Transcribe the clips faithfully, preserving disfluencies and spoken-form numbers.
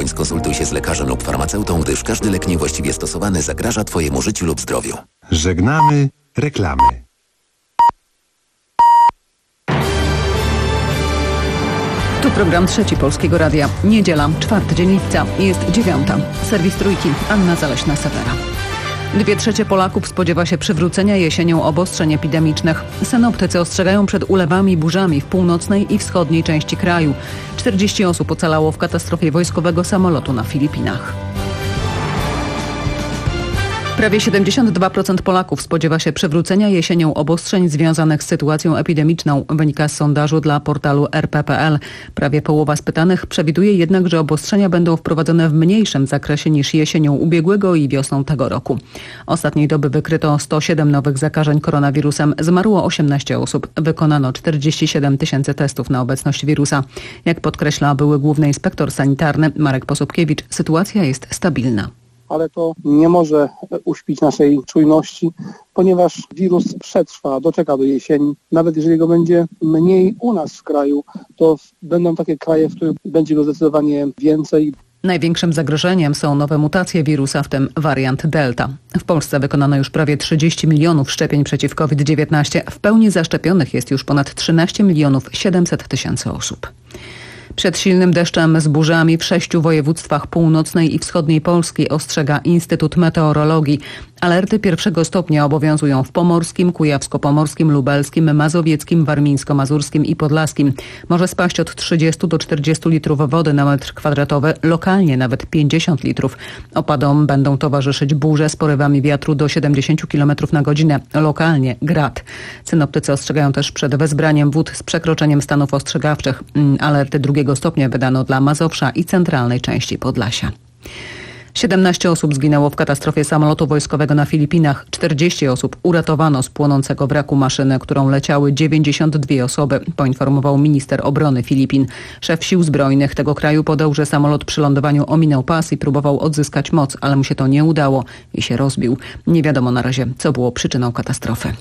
bądź skonsultuj się z lekarzem lub farmaceutą, gdyż każdy lek niewłaściwie stosowany zagraża Twojemu życiu lub zdrowiu. Żegnamy reklamy. Tu program Trzeci Polskiego Radia. Niedziela, czwarty dzień lipca. Jest dziewiąta. Serwis Trójki. Anna Zaleśna-Sewera. Dwie trzecie Polaków spodziewa się przywrócenia jesienią obostrzeń epidemicznych. Synoptycy ostrzegają przed ulewami i burzami w północnej i wschodniej części kraju. czterdzieści osób ocalało w katastrofie wojskowego samolotu na Filipinach. Prawie siedemdziesiąt dwa procent Polaków spodziewa się przywrócenia jesienią obostrzeń związanych z sytuacją epidemiczną, wynika z sondażu dla portalu R P kropka P L. Prawie połowa spytanych przewiduje jednak, że obostrzenia będą wprowadzone w mniejszym zakresie niż jesienią ubiegłego i wiosną tego roku. Ostatniej doby wykryto sto siedem nowych zakażeń koronawirusem, zmarło osiemnaście osób, wykonano czterdzieści siedem tysięcy testów na obecność wirusa. Jak podkreśla były główny inspektor sanitarny Marek Posupkiewicz, sytuacja jest stabilna. Ale to nie może uśpić naszej czujności, ponieważ wirus przetrwa, doczeka do jesieni. Nawet jeżeli go będzie mniej u nas w kraju, to będą takie kraje, w których będzie go zdecydowanie więcej. Największym zagrożeniem są nowe mutacje wirusa, w tym wariant Delta. W Polsce wykonano już prawie trzydzieści milionów szczepień przeciw COVID dziewiętnaście. W pełni zaszczepionych jest już ponad trzynaście milionów siedemset tysięcy osób. Przed silnym deszczem z burzami w sześciu województwach północnej i wschodniej Polski ostrzega Instytut Meteorologii. Alerty pierwszego stopnia obowiązują w Pomorskim, Kujawsko-Pomorskim, Lubelskim, Mazowieckim, Warmińsko-Mazurskim i Podlaskim. Może spaść od trzydziestu do czterdziestu litrów wody na metr kwadratowy, lokalnie nawet pięćdziesiąt litrów. Opadom będą towarzyszyć burze z porywami wiatru do siedemdziesięciu kilometrów na godzinę, lokalnie grad. Synoptycy ostrzegają też przed wezbraniem wód z przekroczeniem stanów ostrzegawczych. Alerty drugiego stopnia wydano dla Mazowsza i centralnej części Podlasia. siedemnaście osób zginęło w katastrofie samolotu wojskowego na Filipinach. czterdzieści osób uratowano z płonącego wraku maszyny, którą leciały dziewięćdziesiąt dwie osoby, poinformował minister obrony Filipin. Szef sił zbrojnych tego kraju podał, że samolot przy lądowaniu ominął pas i próbował odzyskać moc, ale mu się to nie udało i się rozbił. Nie wiadomo na razie, co było przyczyną katastrofy.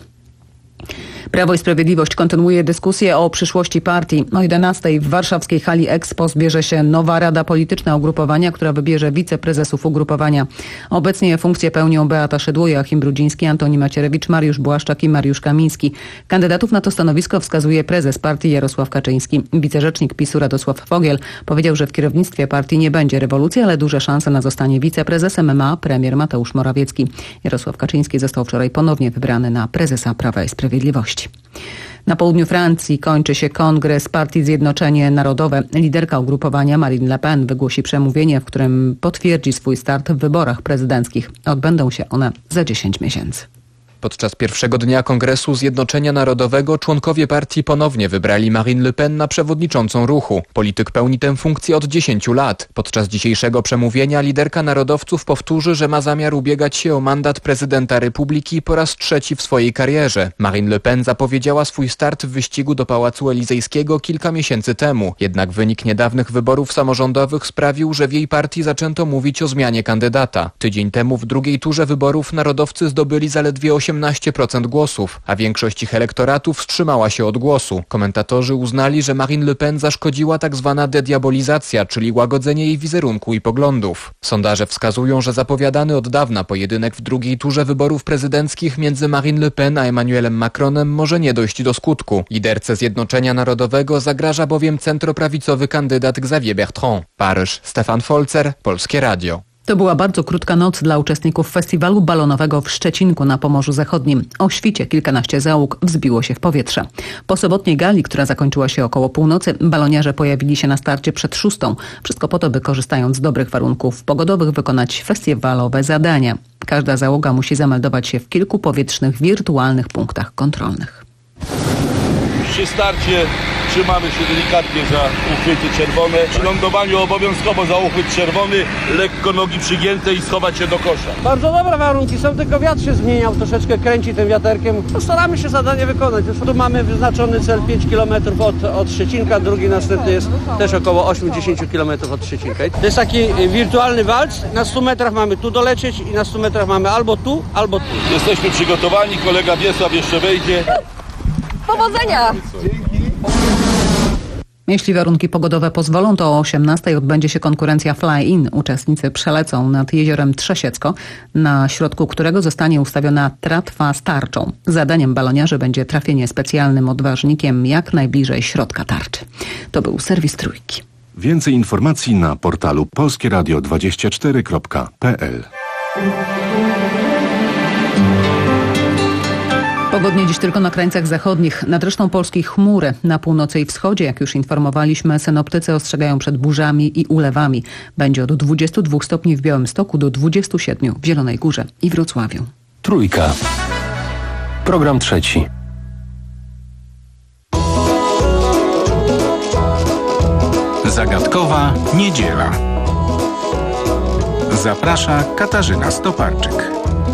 Prawo i Sprawiedliwość kontynuuje dyskusję o przyszłości partii. O jedenastej w warszawskiej hali Expo zbierze się nowa Rada Polityczna ugrupowania, która wybierze wiceprezesów ugrupowania. Obecnie funkcję pełnią Beata Szydło, Joachim Brudziński, Antoni Macierewicz, Mariusz Błaszczak i Mariusz Kamiński. Kandydatów na to stanowisko wskazuje prezes partii Jarosław Kaczyński. Wicerzecznik PiSu Radosław Fogiel powiedział, że w kierownictwie partii nie będzie rewolucji, ale duże szanse na zostanie wiceprezesem ma premier Mateusz Morawiecki. Jarosław Kaczyński został wczoraj ponownie wybrany na prezesa Prawa i Sprawiedliwości. Na południu Francji kończy się kongres Partii Zjednoczenie Narodowe. Liderka ugrupowania Marine Le Pen wygłosi przemówienie, w którym potwierdzi swój start w wyborach prezydenckich. Odbędą się one za dziesięć miesięcy. Podczas pierwszego dnia Kongresu Zjednoczenia Narodowego członkowie partii ponownie wybrali Marine Le Pen na przewodniczącą ruchu. Polityk pełni tę funkcję od dziesięciu lat. Podczas dzisiejszego przemówienia liderka narodowców powtórzy, że ma zamiar ubiegać się o mandat prezydenta Republiki po raz trzeci w swojej karierze. Marine Le Pen zapowiedziała swój start w wyścigu do Pałacu Elizejskiego kilka miesięcy temu. Jednak wynik niedawnych wyborów samorządowych sprawił, że w jej partii zaczęto mówić o zmianie kandydata. Tydzień temu w drugiej turze wyborów narodowcy zdobyli zaledwie osiemnaście procent głosów, a większość ich elektoratu wstrzymała się od głosu. Komentatorzy uznali, że Marine Le Pen zaszkodziła tak zwana dediabolizacja, czyli łagodzenie jej wizerunku i poglądów. Sondaże wskazują, że zapowiadany od dawna pojedynek w drugiej turze wyborów prezydenckich między Marine Le Pen a Emmanuelem Macronem może nie dojść do skutku. Liderce Zjednoczenia Narodowego zagraża bowiem centroprawicowy kandydat Xavier Bertrand. Paryż, Stefan Folzer, Polskie Radio. To była bardzo krótka noc dla uczestników festiwalu balonowego w Szczecinku na Pomorzu Zachodnim. O świcie kilkanaście załóg wzbiło się w powietrze. Po sobotniej gali, która zakończyła się około północy, baloniarze pojawili się na starcie przed szóstą. Wszystko po to, by korzystając z dobrych warunków pogodowych wykonać festiwalowe zadania. Każda załoga musi zameldować się w kilku powietrznych, wirtualnych punktach kontrolnych. Przy starcie trzymamy się delikatnie za uchwyty czerwone. Przy lądowaniu obowiązkowo za uchwyt czerwony, lekko nogi przygięte i schować się do kosza. Bardzo dobre warunki są, tylko wiatr się zmieniał, troszeczkę kręci tym wiaterkiem. Postaramy się zadanie wykonać. Już tu mamy wyznaczony cel pięć kilometrów od, od Szczecinka, drugi następny jest też około osiem do dziesięciu kilometrów od Szczecinka. To jest taki wirtualny walc. Na stu metrach mamy tu dolecieć i na stu metrach mamy albo tu, albo tu. Jesteśmy przygotowani, kolega Wiesław jeszcze wejdzie. Powodzenia! Jeśli warunki pogodowe pozwolą, to o osiemnastej odbędzie się konkurencja Fly-In. Uczestnicy przelecą nad jeziorem Trzesiecko, na środku którego zostanie ustawiona tratwa z tarczą. Zadaniem baloniarzy będzie trafienie specjalnym odważnikiem jak najbliżej środka tarczy. To był serwis Trójki. Więcej informacji na portalu polskie radio dwadzieścia cztery kropka p l. Pogodnie dziś tylko na krańcach zachodnich. Nad resztą Polski chmury. Na północy i wschodzie, jak już informowaliśmy, synoptycy ostrzegają przed burzami i ulewami. Będzie od dwudziestu dwóch stopni w Białymstoku do dwudziestu siedmiu w Zielonej Górze i Wrocławiu. Trójka. Program trzeci. Zagadkowa niedziela. Zaprasza Katarzyna Stoparczyk.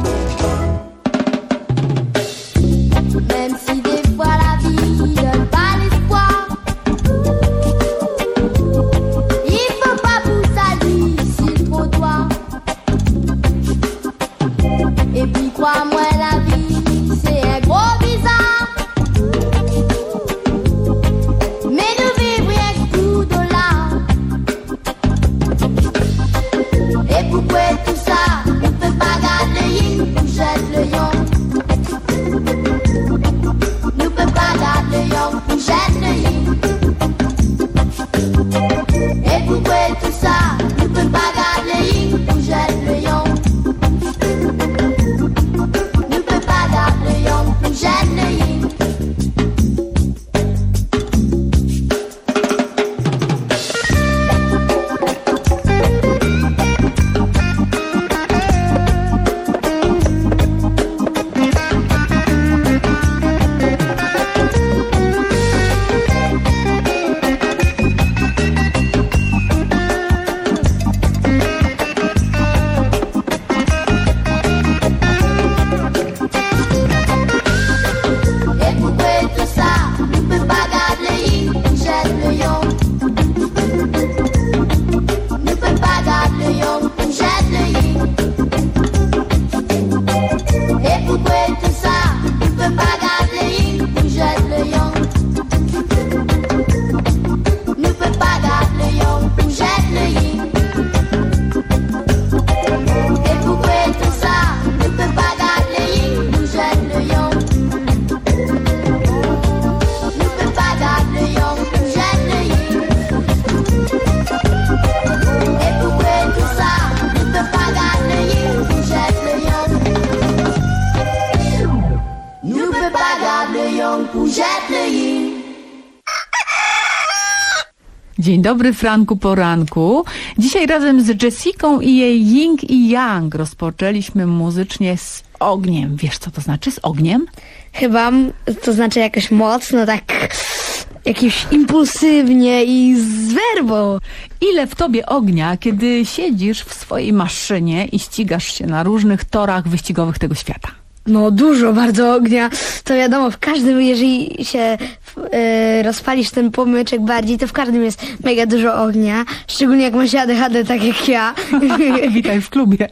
Dzień dobry, Franku Poranku. Dzisiaj razem z Jessiką i jej Yin i Yang rozpoczęliśmy muzycznie z ogniem. Wiesz, co to znaczy z ogniem? Chyba to znaczy jakoś mocno, tak jakimś impulsywnie i z werbą. Ile w tobie ognia, kiedy siedzisz w swojej maszynie i ścigasz się na różnych torach wyścigowych tego świata? No dużo bardzo ognia. To wiadomo, w każdym, jeżeli się yy, rozpalisz ten płomyczek bardziej, to w każdym jest mega dużo ognia. Szczególnie jak masz A D H D tak jak ja. Witaj w klubie.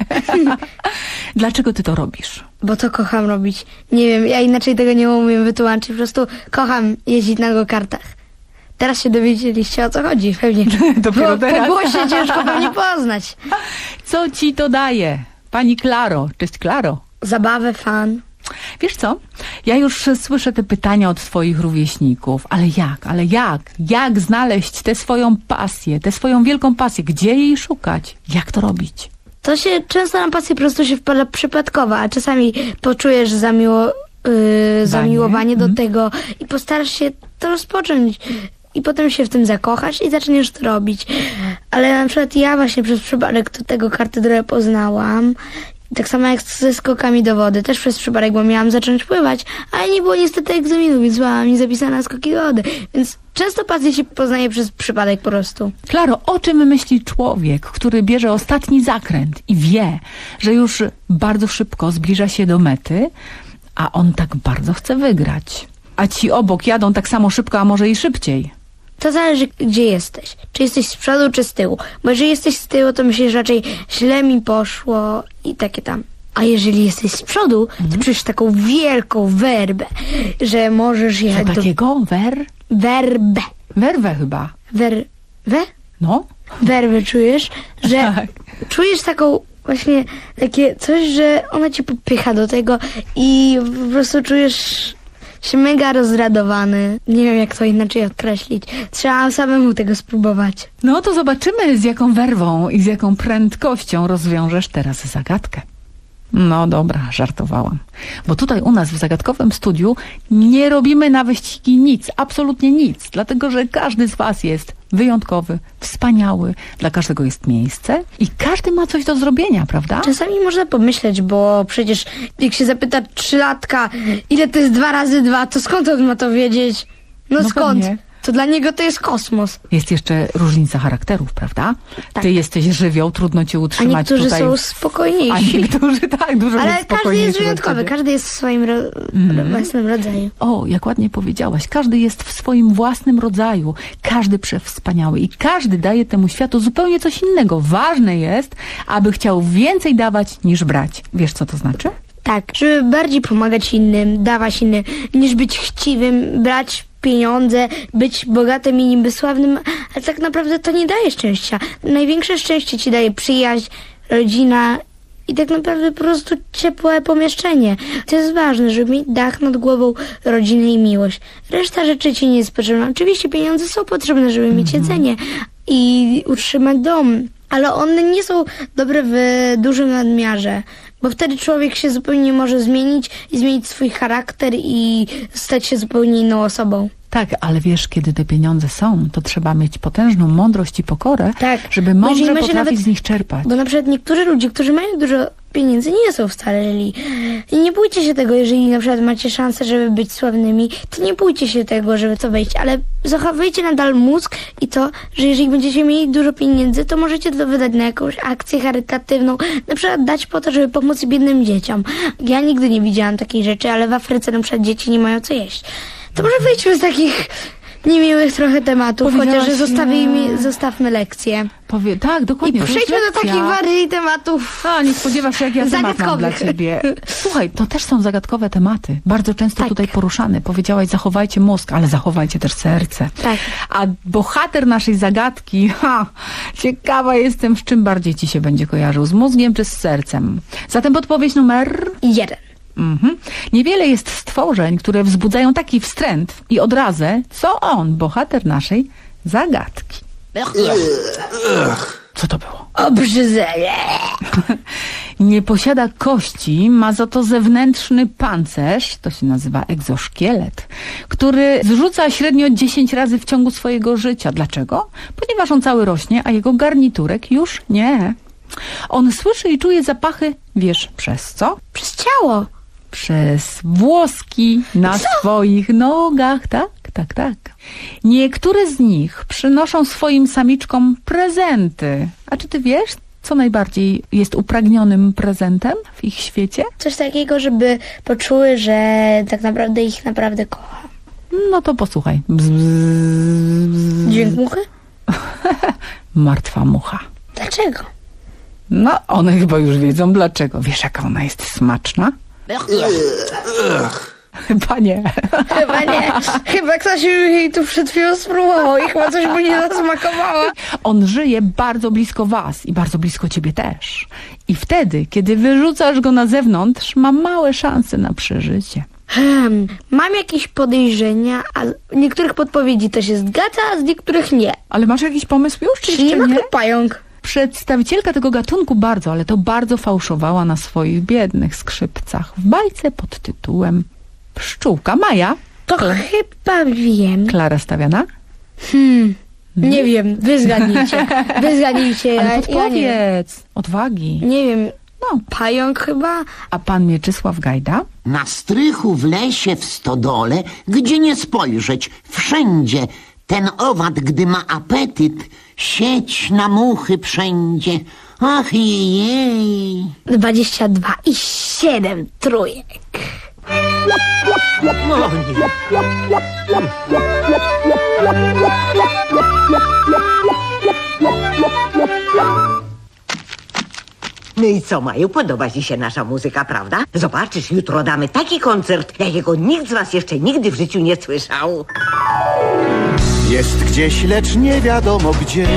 Dlaczego ty to robisz? Bo to kocham robić. Nie wiem, ja inaczej tego nie umiem wytłumaczyć. Po prostu kocham jeździć na go-kartach. Teraz się dowiedzieliście, o co chodzi, pewnie. Dopiero po, teraz. Po głosie ciężko pewnie poznać. Co ci to daje? Pani Klaro. Cześć, Klaro. Zabawę, fan. Wiesz co? Ja już słyszę te pytania od twoich rówieśników. Ale jak? Ale jak? Jak znaleźć tę swoją pasję, tę swoją wielką pasję? Gdzie jej szukać? Jak to robić? To się często na pasję po prostu się wpada przypadkowo, a czasami poczujesz zamiło, yy, zamiłowanie do mm. tego i postarasz się to rozpocząć. I potem się w tym zakochasz i zaczniesz to robić. Ale na przykład ja właśnie przez przypadek do tego kartydrę poznałam. Tak samo jak ze skokami do wody. Też przez przypadek, bo miałam zacząć pływać, ale nie było niestety egzaminu, więc byłam mi zapisana na skoki do wody. Więc często pasję się poznaje przez przypadek po prostu. Klaro, o czym myśli człowiek, który bierze ostatni zakręt i wie, że już bardzo szybko zbliża się do mety, a on tak bardzo chce wygrać? A ci obok jadą tak samo szybko, a może i szybciej. To zależy, gdzie jesteś. Czy jesteś z przodu, czy z tyłu. Bo jeżeli jesteś z tyłu, to myślisz raczej źle mi poszło i takie tam. A jeżeli jesteś z przodu, to mhm. czujesz taką wielką werbę, że możesz jechać Co do... takiego? Wer? Werbę. Werwę chyba. Werwę? No. Werwę czujesz, że Tak. czujesz taką właśnie takie coś, że ona cię popycha do tego i po prostu czujesz się mega rozradowany. Nie wiem, jak to inaczej określić. Trzeba samemu tego spróbować. No to zobaczymy, z jaką werwą i z jaką prędkością rozwiążesz teraz zagadkę. No dobra, żartowałam. Bo tutaj u nas w zagadkowym studiu nie robimy na wyścigi nic, absolutnie nic. Dlatego, że każdy z was jest wyjątkowy, wspaniały, dla każdego jest miejsce i każdy ma coś do zrobienia, prawda? Czasami można pomyśleć, bo przecież jak się zapyta trzylatka, ile to jest dwa razy dwa, to skąd on ma to wiedzieć? No, No skąd? pewnie. To dla niego to jest kosmos. Jest jeszcze różnica charakterów, prawda? Tak. Ty jesteś żywioł, trudno cię A utrzymać niektórzy tutaj. są spokojniejsi. A niektórzy tak, dużo Ale jest każdy jest spokojniejszy wyjątkowy, od ciebie. każdy jest w swoim ro... Mhm. własnym rodzaju. O, jak ładnie powiedziałaś. Każdy jest w swoim własnym rodzaju. Każdy przewspaniały. I każdy daje temu światu zupełnie coś innego. Ważne jest, aby chciał więcej dawać niż brać. Wiesz, co to znaczy? Tak, żeby bardziej pomagać innym, dawać innym, niż być chciwym, brać pieniądze, być bogatym i niby sławnym, ale tak naprawdę to nie daje szczęścia. Największe szczęście ci daje przyjaźń, rodzina i tak naprawdę po prostu ciepłe pomieszczenie. To jest ważne, żeby mieć dach nad głową, rodzinę i miłość. Reszta rzeczy ci nie jest potrzebna. Oczywiście pieniądze są potrzebne, żeby mieć jedzenie i utrzymać dom, ale one nie są dobre w dużym nadmiarze, bo wtedy człowiek się zupełnie może zmienić i zmienić swój charakter i stać się zupełnie inną osobą. Tak, ale wiesz, kiedy te pieniądze są, to trzeba mieć potężną mądrość i pokorę, Tak, żeby bo mądrze jeżeli ma się potrafić nawet- z nich czerpać. Bo na przykład niektórzy ludzie, którzy mają dużo pieniędzy, nie są wcale źli. I nie bójcie się tego, jeżeli na przykład macie szansę, żeby być sławnymi, to nie bójcie się tego, żeby to wejść, ale zachowujcie nadal mózg i to, że jeżeli będziecie mieli dużo pieniędzy, to możecie to wydać na jakąś akcję charytatywną, na przykład dać po to, żeby pomóc biednym dzieciom. Ja nigdy nie widziałam takiej rzeczy, ale w Afryce na przykład dzieci nie mają co jeść. To może wyjdźmy z takich niemiłych trochę tematów, Powiedziałaś, chociaż zostawimy, nie. zostawmy lekcję. Powie, tak, I dokładnie. to jest przejdźmy do takich lekcja. bardziej tematów. A, nie spodziewasz się, jak ja temat mam dla Zagadkowych. ciebie. Słuchaj, to też są zagadkowe tematy, bardzo często Tak. tutaj poruszane. Powiedziałaś, zachowajcie mózg, ale zachowajcie też serce. Tak. A bohater naszej zagadki, ha, ciekawa jestem, z czym bardziej ci się będzie kojarzył, z mózgiem czy z sercem. Zatem podpowiedź numer... Jeden. Mhm. Niewiele jest stworzeń, które wzbudzają taki wstręt i odrazę, co on, bohater naszej zagadki. Co to było? Obrzydzenie. Nie posiada kości, ma za to zewnętrzny pancerz, to się nazywa egzoszkielet, który zrzuca średnio dziesięć razy w ciągu swojego życia. Dlaczego? Ponieważ on cały rośnie, a jego garniturek już nie. On słyszy i czuje zapachy, wiesz, przez co? Przez ciało. Przez włoski na swoich nogach, tak, tak, tak. Niektóre z nich przynoszą swoim samiczkom prezenty. A czy ty wiesz, co najbardziej jest upragnionym prezentem w ich świecie? Coś takiego, żeby poczuły, że tak naprawdę ich naprawdę kocha. No to posłuchaj. Bzz, bzz, bzz. Dźwięk muchy? Martwa mucha. Dlaczego? No, one chyba już wiedzą dlaczego. Wiesz, jaka ona jest smaczna? Chyba nie. Chyba nie. Chyba ktoś jej tu przed chwilą spróbował i chyba coś mu nie zasmakowało. On żyje bardzo blisko was i bardzo blisko ciebie też. I wtedy, kiedy wyrzucasz go na zewnątrz, ma małe szanse na przeżycie. Hmm, mam jakieś podejrzenia, a niektórych podpowiedzi to się zgadza, a z niektórych nie. Ale masz jakiś pomysł już, czy Czy nie jeszcze ma nie? pająk? Przedstawicielka tego gatunku bardzo, ale to bardzo fałszowała na swoich biednych skrzypcach w bajce pod tytułem Pszczółka Maja. To chyba wiem. Klara Stawiana? Hmm, nie wiem, wy zgadnijcie. Wy zgadnijcie. Ale ja, ja nie, podpowiedz. Odwagi. nie wiem, No. pająk chyba? A pan Mieczysław Gajda? Na strychu, w lesie, w stodole, gdzie nie spojrzeć, wszędzie. Ten owad, gdy ma apetyt, sieć na muchy wszędzie. Ach jej. dwadzieścia dwa i siedem trójek. No nie. No i co, Maju? Podoba ci się nasza muzyka, prawda? Zobaczysz, jutro damy taki koncert, jakiego nikt z was jeszcze nigdy w życiu nie słyszał. Jest gdzieś, lecz nie wiadomo gdzie.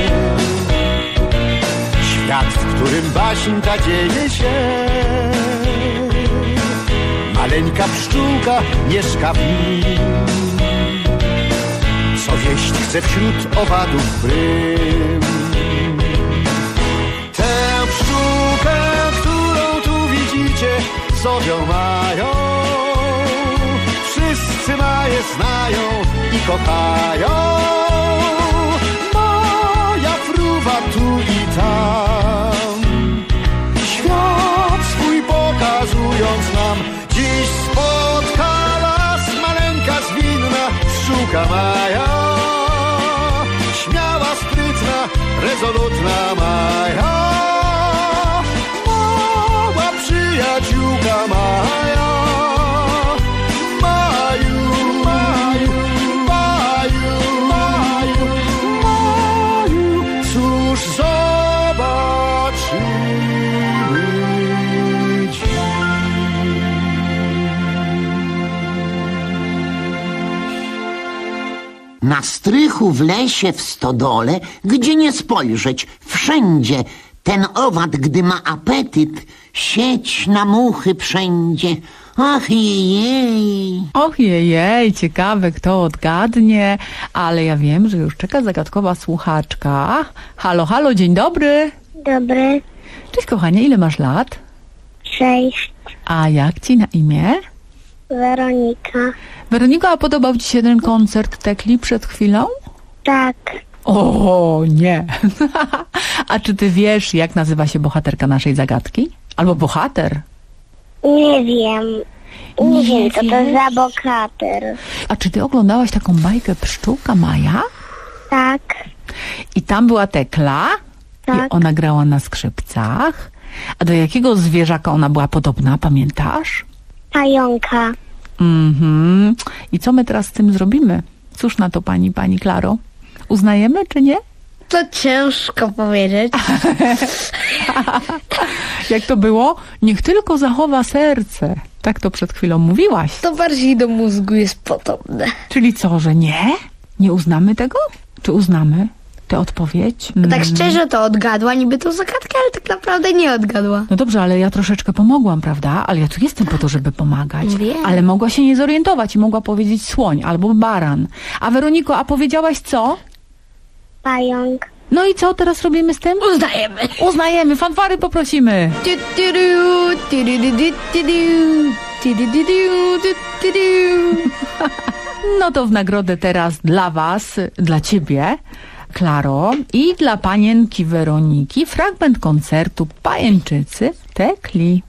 Świat, w którym baśń ta dzieje się. Maleńka pszczółka mieszka w nim, co wieść chce wśród owadów brym. Tę pszczółkę, którą tu widzicie, zowią mają. Wszyscy maje znają i kochają. Moja fruwa tu i tam, świat swój pokazując nam. Dziś spotka nas maleńka zwinna pszczółka Maja. Śmiała, sprytna, rezolutna Maja. Mała przyjaciółka Maja. Maju, Maju, Maju, Maju, Maju. Cóż zobaczymy dziś. Na strychu, w lesie, w stodole, gdzie nie spojrzeć, wszędzie ten owad, gdy ma apetyt, sieć na muchy wszędzie. Ach jej. Och jej, ciekawe kto odgadnie, ale ja wiem, że już czeka zagadkowa słuchaczka. Halo, halo, dzień dobry. Dobry. Cześć kochanie, ile masz lat? Sześć. A jak ci na imię? Weronika. Weroniko, a podobał ci się ten koncert Tekli przed chwilą? Tak. O, nie. A czy ty wiesz, jak nazywa się bohaterka naszej zagadki? Albo bohater? Nie wiem. Nie, Nie wiem, co to wiesz? za bohater. A czy ty oglądałaś taką bajkę Pszczółka Maja? Tak. I tam była Tekla? Tak. I ona grała na skrzypcach? A do jakiego zwierzaka ona była podobna, pamiętasz? Pająka. Mhm. I co my teraz z tym zrobimy? Cóż na to pani, pani Klaro? Uznajemy, czy nie? To ciężko powiedzieć. Jak to było? Niech tylko zachowa serce. Tak to przed chwilą mówiłaś. To bardziej do mózgu jest podobne. Czyli co, że nie? Nie uznamy tego? Czy uznamy tę odpowiedź? Tak Mm. szczerze to odgadła niby tą zagadkę, ale tak naprawdę nie odgadła. No dobrze, ale ja troszeczkę pomogłam, prawda? Ale ja tu jestem po to, żeby pomagać. Wiem. Ale mogła się nie zorientować i mogła powiedzieć słoń albo baran. A Weroniko, a powiedziałaś co? Pająk. No i co teraz robimy z tym? Uznajemy. Uznajemy, fanfary poprosimy. No to w nagrodę teraz dla was, dla ciebie, Klaro, i dla panienki Weroniki fragment koncertu Pajęczycy Tekli.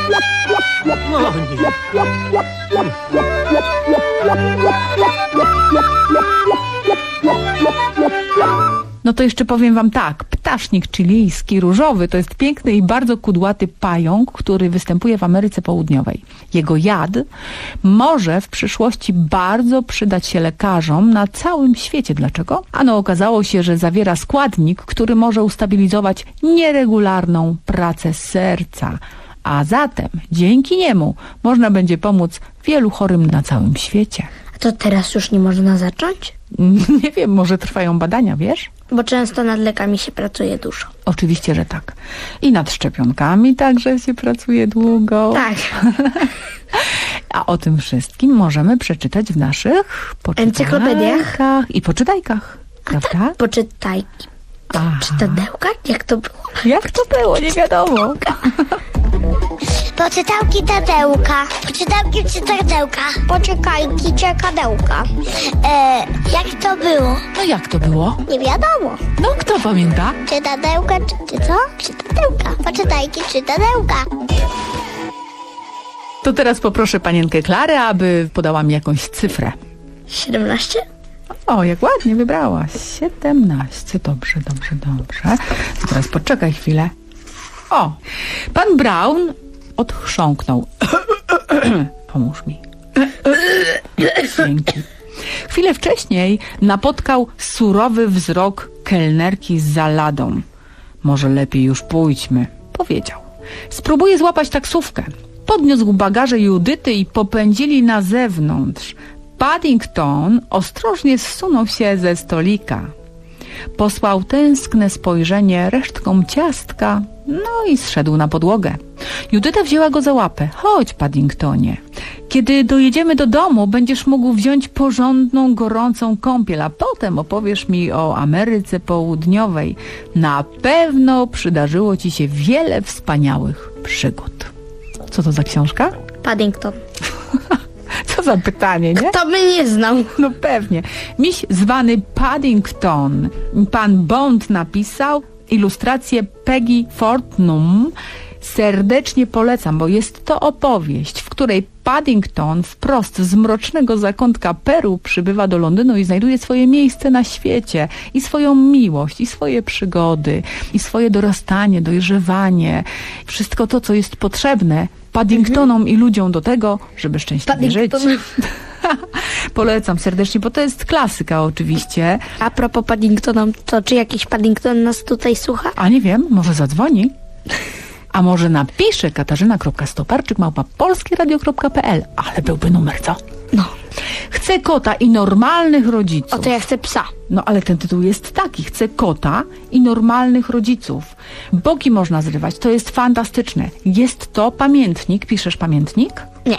No to jeszcze powiem wam tak, ptasznik chilijski, różowy, to jest piękny i bardzo kudłaty pająk, który występuje w Ameryce Południowej. Jego jad może w przyszłości bardzo przydać się lekarzom na całym świecie. Dlaczego? Ano okazało się, że zawiera składnik, który może ustabilizować nieregularną pracę serca. A zatem dzięki niemu można będzie pomóc wielu chorym na całym świecie. A to teraz już nie można zacząć? Nie wiem, może trwają badania, wiesz? Bo często nad lekami się pracuje dużo. Oczywiście, że tak. I nad szczepionkami także się pracuje długo. Tak. A o tym wszystkim możemy przeczytać w naszych Encyklopediach i poczytajkach. Prawda? Tak, poczytajki. To czytadełka? Jak to było? Jak to było? Nie wiadomo. Poczytałki Tadełka. Poczytałki czytadełka. Poczekajki czekadełka. E, jak to było? No jak to było? Nie wiadomo. No kto pamięta? Czytadełka, czy, czy co? Czytadełka. Poczytajki czytadełka. To teraz poproszę panienkę Klarę, aby podała mi jakąś cyfrę. siedemnaście? O, jak ładnie wybrałaś. siedemnaście. Dobrze, dobrze, dobrze. To teraz poczekaj chwilę. O, pan Brown odchrząknął. Pomóż mi. Dzięki. Chwilę wcześniej napotkał surowy wzrok kelnerki za ladą. Może lepiej już pójdźmy, powiedział. Spróbuję złapać taksówkę. Podniósł bagaże Judyty i popędzili na zewnątrz. Paddington ostrożnie zsunął się ze stolika. Posłał tęskne spojrzenie resztkom ciastka, no i zszedł na podłogę. Judyta wzięła go za łapę. Chodź, Paddingtonie. Kiedy dojedziemy do domu, będziesz mógł wziąć porządną, gorącą kąpiel, a potem opowiesz mi o Ameryce Południowej. Na pewno przydarzyło ci się wiele wspaniałych przygód. Co to za książka? Paddington. Co za pytanie, nie? Kto by nie znał? No pewnie. Miś zwany Paddington. Pan Bond napisał, ilustrację Peggy Fortnum. Serdecznie polecam, bo jest to opowieść, w której Paddington wprost z mrocznego zakątka Peru przybywa do Londynu i znajduje swoje miejsce na świecie i swoją miłość, i swoje przygody, i swoje dorastanie, dojrzewanie. Wszystko to, co jest potrzebne Paddingtonom mhm. i ludziom do tego, żeby szczęśliwie żyć. Polecam serdecznie, bo to jest klasyka oczywiście. A propos Paddingtonom, to czy jakiś Paddington nas tutaj słucha? A nie wiem, może zadzwoni? A może napisze katarzyna kropka stoparczyk małpa polskieradio kropka pe el. Ale byłby numer, co? No. Chcę kota i normalnych rodziców. O, to ja chcę psa. No ale ten tytuł jest taki. Chcę kota i normalnych rodziców. Boki można zrywać. To jest fantastyczne. Jest to pamiętnik. Piszesz pamiętnik? Nie.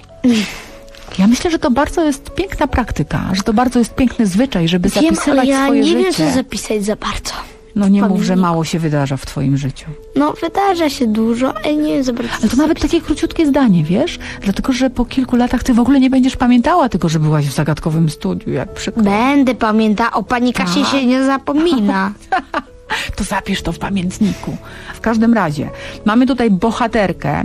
Ja myślę, że to bardzo jest piękna praktyka, że to bardzo jest piękny zwyczaj, żeby Wiem, zapisywać ale ja swoje nie życie. wiem, co zapisać za bardzo. No nie mów, że mało się wydarza w twoim życiu. No wydarza się dużo, ale nie wiem za bardzo. Ale to nawet takie króciutkie zdanie, wiesz? Dlatego, że po kilku latach ty w ogóle nie będziesz pamiętała tylko, że byłaś w zagadkowym studiu, jak przykład. Będę pamiętała, o pani Kasie się nie zapomina. To zapisz to w pamiętniku. W każdym razie, mamy tutaj bohaterkę,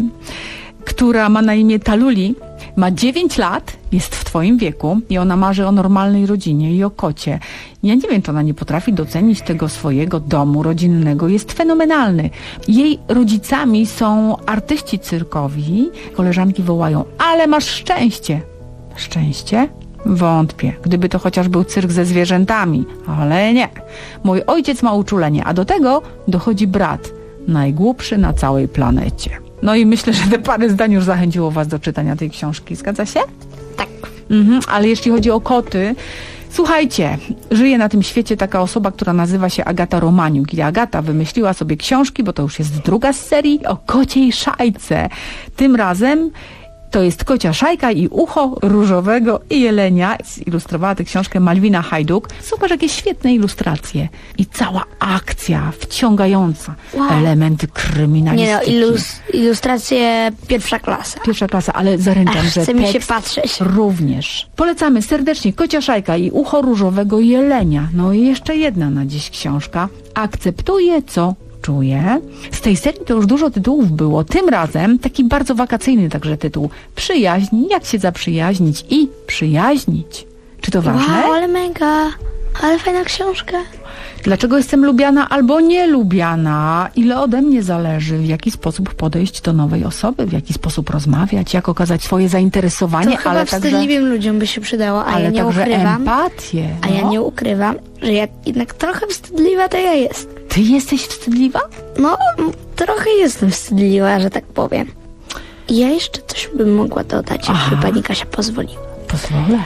która ma na imię Taluli, ma dziewięć lat, jest w twoim wieku i ona marzy o normalnej rodzinie i o kocie. Ja nie wiem, to ona nie potrafi docenić tego swojego domu rodzinnego. Jest fenomenalny. Jej rodzicami są artyści cyrkowi. Koleżanki wołają, ale masz szczęście. Szczęście? Wątpię. Gdyby to chociaż był cyrk ze zwierzętami. Ale nie. Mój ojciec ma uczulenie, a do tego dochodzi brat. Najgłupszy na całej planecie. No i myślę, że te parę zdań już zachęciło was do czytania tej książki. Zgadza się? Tak. Mhm, ale jeśli chodzi o koty, słuchajcie, żyje na tym świecie taka osoba, która nazywa się Agata Romaniuk. I Agata wymyśliła sobie książki, bo to już jest druga z serii, o kociej szajce. Tym razem to jest Kocia szajka i ucho różowego i jelenia. Zilustrowała tę książkę Malwina Hajduk. Super, jakie świetne ilustracje. I cała akcja wciągająca. Wow. Elementy kryminalistyki. Nie no, ilus- ilustracje pierwsza klasa. Pierwsza klasa, ale zaręczam, Ach, że chce mi się tekst patrzeć. również. Polecamy serdecznie Kocia szajka i ucho różowego jelenia. No i jeszcze jedna na dziś książka. Akceptuję, co czuję. Z tej serii to już dużo tytułów było. Tym razem taki bardzo wakacyjny także tytuł. Przyjaźń, jak się zaprzyjaźnić i przyjaźnić. Czy to ważne? Wow, ale mega. Ale fajna książka. Dlaczego jestem lubiana albo nielubiana? Ile ode mnie zależy? W jaki sposób podejść do nowej osoby? W jaki sposób rozmawiać? Jak okazać swoje zainteresowanie? To chyba ale wstydliwym także, ludziom by się przydało, a ale ja nie także ukrywam. empatię. A ja no. nie ukrywam, że ja jednak trochę wstydliwa to ja jestem. Ty jesteś wstydliwa? No, trochę jestem wstydliwa, że tak powiem. I ja jeszcze coś bym mogła dodać, jakby pani Kasia pozwoliła. Pozwolę.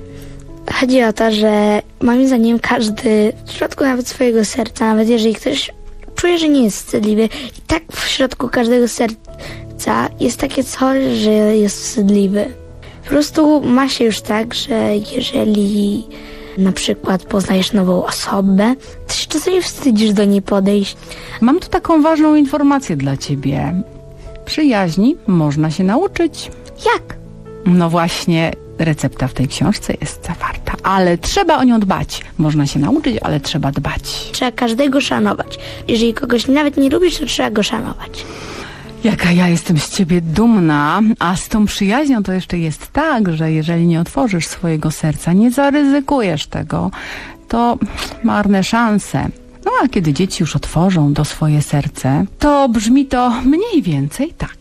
Chodzi o to, że moim zdaniem każdy, w środku nawet swojego serca, nawet jeżeli ktoś czuje, że nie jest wstydliwy, i tak w środku każdego serca jest takie coś, że jest wstydliwy. Po prostu ma się już tak, że jeżeli na przykład poznajesz nową osobę, to się czasami wstydzisz do niej podejść. Mam tu taką ważną informację dla ciebie. Przyjaźni można się nauczyć. Jak? No właśnie, recepta w tej książce jest zawarta, ale trzeba o nią dbać. Można się nauczyć, ale trzeba dbać. Trzeba każdego szanować. Jeżeli kogoś nawet nie lubisz, to trzeba go szanować. Jaka ja jestem z ciebie dumna, a z tą przyjaźnią to jeszcze jest tak, że jeżeli nie otworzysz swojego serca, nie zaryzykujesz tego, to marne szanse. No a kiedy dzieci już otworzą to swoje serce, to brzmi to mniej więcej tak.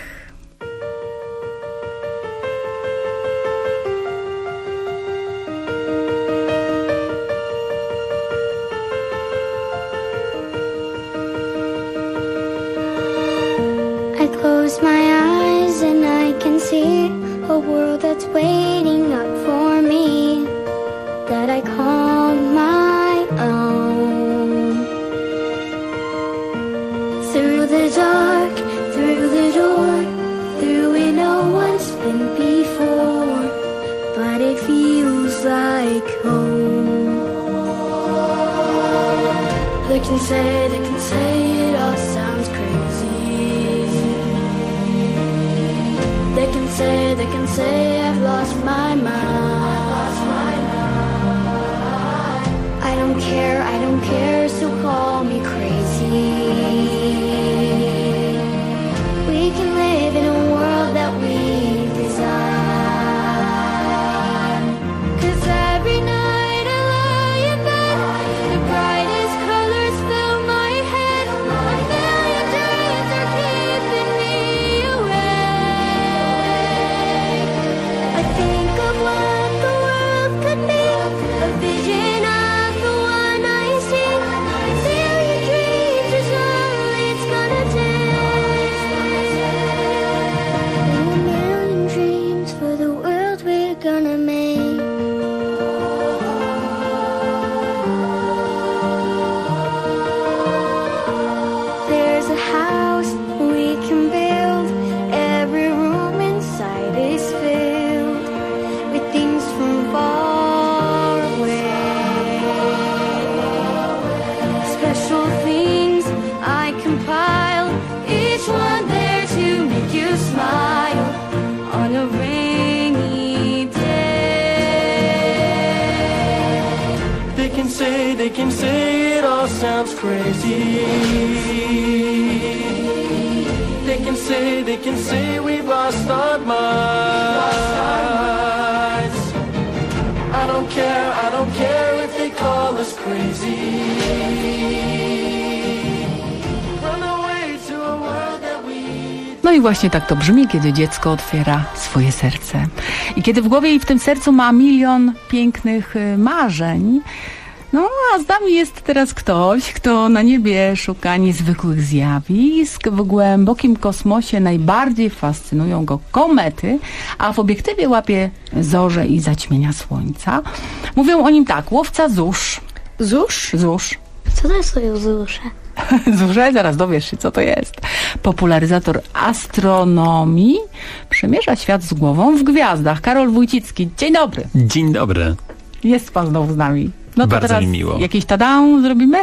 I close my eyes and I can see a world that's waiting up for me. the dark, through the door, through where no one's been before, but it feels like home. They can say, they can say it all sounds crazy. They can say, they can say I've lost my mind. I don't care, I don't care, so call me crazy. We can live in a world that we design. 'Cause every night I lie in bed, the brightest colors fill my head. A million dreams are keeping me awake. I think of what the world could be, a vision of the one I see. A million dreams is all it's gonna take. And a million dreams for the world we're gonna make. There's a house we can build. Every room inside is filled with things from far away. Special things I compile, each one there to make you smile on a rainy day. They can say, they can say it all sounds crazy. They can say, they can say we've lost our minds. I don't care, I don't care if they call us crazy. Run away to a world that we... No i właśnie tak to brzmi, kiedy dziecko otwiera swoje serce. I kiedy w głowie i w tym sercu ma milion pięknych y, marzeń. No, a z nami jest teraz ktoś, kto na niebie szuka niezwykłych zjawisk. W głębokim kosmosie najbardziej fascynują go komety, a w obiektywie łapie zorze i zaćmienia słońca. Mówią o nim tak, łowca zórz. Zórz? Zórz. Co to są zórze? Zórze? Zaraz dowiesz się, co to jest. Popularyzator astronomii przemierza świat z głową w gwiazdach. Karol Wójcicki, dzień dobry. Dzień dobry. Jest pan znowu z nami. No to bardzo teraz mi miło. Jakiś tadam zrobimy?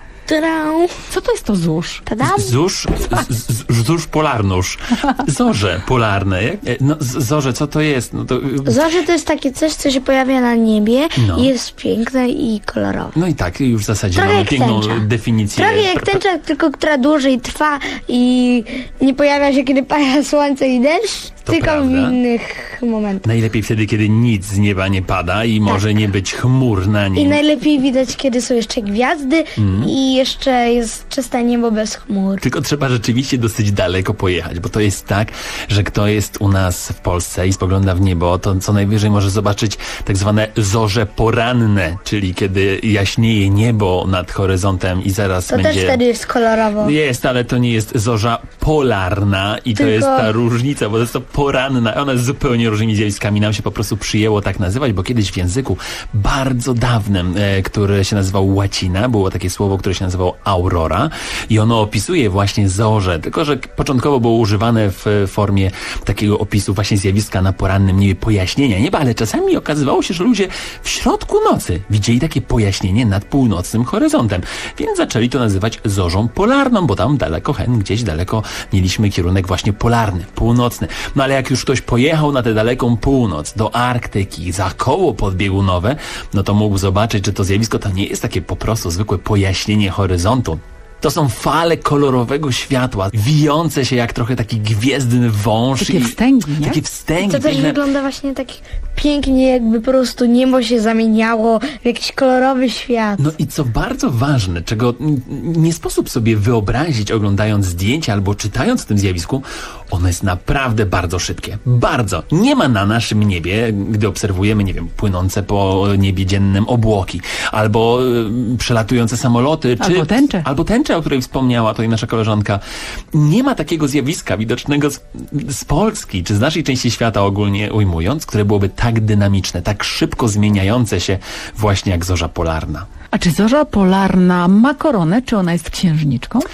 Tadam. Co to jest to zórz? Tadam. Zórz, z, z, zórz polarnusz. Zorze polarne. Jak? No, z, zorze, co to jest? No to... Zorze to jest takie coś, co się pojawia na niebie No. i jest piękne i kolorowe. No i tak, już w zasadzie Trochę mamy jak piękną tęcza. definicję. Trochę jak tęcza, tylko która dłużej trwa i nie pojawia się, kiedy pada słońce i deszcz, To tylko prawda. w innych momentach. Najlepiej wtedy, kiedy nic z nieba nie pada i może nie być chmur na I nim. najlepiej widać, kiedy są jeszcze gwiazdy Mm. i jeszcze jest czyste niebo bez chmur. Tylko trzeba rzeczywiście dosyć daleko pojechać, bo to jest tak, że kto jest u nas w Polsce i spogląda w niebo, to co najwyżej może zobaczyć tak zwane zorze poranne, czyli kiedy jaśnieje niebo nad horyzontem i zaraz To będzie... też wtedy jest kolorowo. Jest, ale to nie jest zorza polarna i to Tylko- jest ta różnica, bo to jest to poranna. Ona jest zupełnie różnymi zjawiskami. Nam się po prostu przyjęło tak nazywać, bo kiedyś w języku bardzo dawnym, e, który się nazywał łacina, było takie słowo, które się nazywało aurora i ono opisuje właśnie zorze, tylko że początkowo było używane w formie takiego opisu właśnie zjawiska na porannym niebie, pojaśnienia nieba, ale czasami okazywało się, że ludzie w środku nocy widzieli takie pojaśnienie nad północnym horyzontem, więc zaczęli to nazywać zorzą polarną, bo tam daleko, hen, gdzieś daleko mieliśmy kierunek właśnie polarny, północny. No ale jak już ktoś pojechał na tę daleką północ, do Arktyki, za koło podbiegunowe, no to mógł zobaczyć, że to zjawisko to nie jest takie po prostu zwykłe pojaśnienie horyzontu. To są fale kolorowego światła, wijące się jak trochę taki gwiezdny wąż. Takie i wstęgi, nie? Takie wstęgi. To też piękne. wygląda właśnie tak pięknie, jakby po prostu niebo się zamieniało w jakiś kolorowy świat. No i co bardzo ważne, czego n- nie sposób sobie wyobrazić oglądając zdjęcia albo czytając o tym zjawisku, ono jest naprawdę bardzo szybkie. Bardzo. Nie ma na naszym niebie, gdy obserwujemy, nie wiem, płynące po niebie dziennym obłoki, albo y, przelatujące samoloty, czy... Albo tęcze. Albo tęcze, o której wspomniała tutaj nasza koleżanka. Nie ma takiego zjawiska widocznego z, z Polski, czy z naszej części świata ogólnie ujmując, które byłoby tak dynamiczne, tak szybko zmieniające się właśnie jak zorza polarna. A czy zorza polarna ma koronę, czy ona jest księżniczką?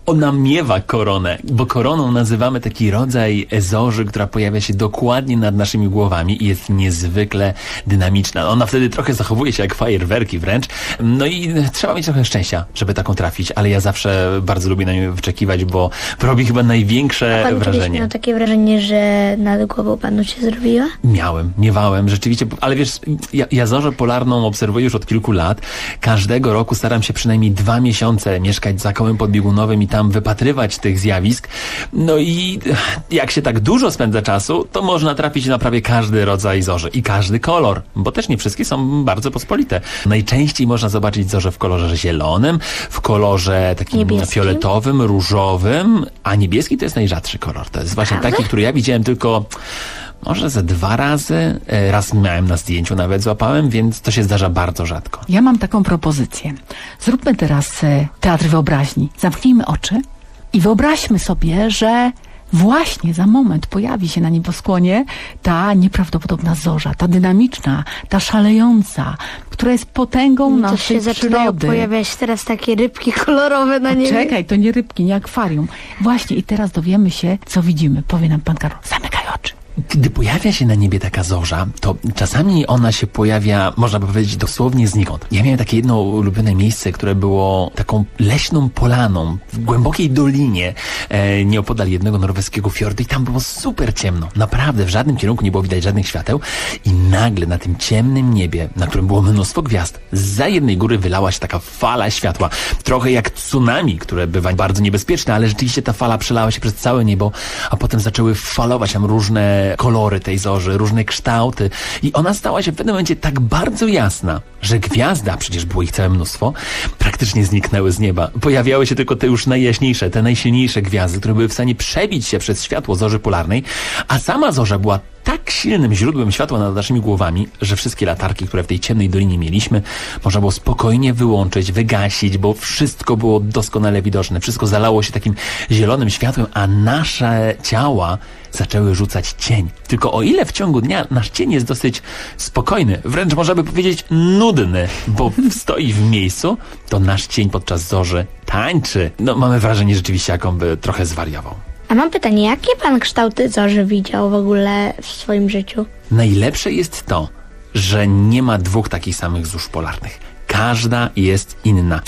Ona miewa koronę, bo koroną nazywamy taki rodzaj zorzy, która pojawia się dokładnie nad naszymi głowami i jest niezwykle dynamiczna. Ona wtedy trochę zachowuje się jak fajerwerki wręcz. No i trzeba mieć trochę szczęścia, żeby taką trafić, ale ja zawsze bardzo lubię na nią wyczekiwać, bo robi chyba największe A pan wrażenie. miał takie wrażenie, że nad głową panu się zrobiła? Miałem, miewałem, rzeczywiście, ale wiesz, ja, ja zorzę polarną obserwuję już od kilku lat. Każdego roku staram się przynajmniej dwa miesiące mieszkać za kołem podbiegunowym i tam wypatrywać tych zjawisk. No i jak się tak dużo spędza czasu, to można trafić na prawie każdy rodzaj zorzy i każdy kolor, bo też nie wszystkie są bardzo pospolite. Najczęściej można zobaczyć zorze w kolorze zielonym, w kolorze takim Niebieskim? fioletowym, różowym, a niebieski to jest najrzadszy kolor. To jest właśnie Prawda? taki, który ja widziałem tylko może ze dwa razy. Raz miałem na zdjęciu, nawet złapałem, więc to się zdarza bardzo rzadko. Ja mam taką propozycję. Zróbmy teraz e, teatr wyobraźni. Zamknijmy oczy i wyobraźmy sobie, że właśnie za moment pojawi się na nieboskłonie ta nieprawdopodobna zorza, ta dynamiczna, ta szalejąca, która jest potęgą To naszej się zaczynają przyrody. pojawiać teraz takie rybki kolorowe na niebie. Czekaj, to nie rybki, nie akwarium. Właśnie i teraz dowiemy się, co widzimy. Powie nam pan Karol, zamykaj oczy. Gdy pojawia się na niebie taka zorza, to czasami ona się pojawia, można by powiedzieć, dosłownie znikąd. Ja miałem takie jedno ulubione miejsce, które było taką leśną polaną w głębokiej dolinie e, nieopodal jednego norweskiego fiordu i tam było super ciemno. Naprawdę, w żadnym kierunku nie było widać żadnych świateł i nagle na tym ciemnym niebie, na którym było mnóstwo gwiazd, zza jednej góry wylała się taka fala światła. Trochę jak tsunami, które bywa bardzo niebezpieczne, ale rzeczywiście ta fala przelała się przez całe niebo, a potem zaczęły falować tam różne kolory tej zorzy, różne kształty i ona stała się w pewnym momencie tak bardzo jasna, że gwiazdy, a przecież było ich całe mnóstwo, praktycznie zniknęły z nieba. Pojawiały się tylko te już najjaśniejsze, te najsilniejsze gwiazdy, które były w stanie przebić się przez światło zorzy polarnej, a sama zorza była tak silnym źródłem światła nad naszymi głowami, że wszystkie latarki, które w tej ciemnej dolinie mieliśmy, można było spokojnie wyłączyć, wygasić, bo wszystko było doskonale widoczne. Wszystko zalało się takim zielonym światłem, a nasze ciała zaczęły rzucać cień. Tylko o ile w ciągu dnia nasz cień jest dosyć spokojny, wręcz można by powiedzieć nudny, bo stoi w miejscu, to nasz cień podczas zorzy tańczy. No mamy wrażenie rzeczywiście, jak on by trochę zwariował. A mam pytanie, jakie pan kształty zorzy widział w ogóle w swoim życiu? Najlepsze jest to, że nie ma dwóch takich samych zórz polarnych. Każda jest inna.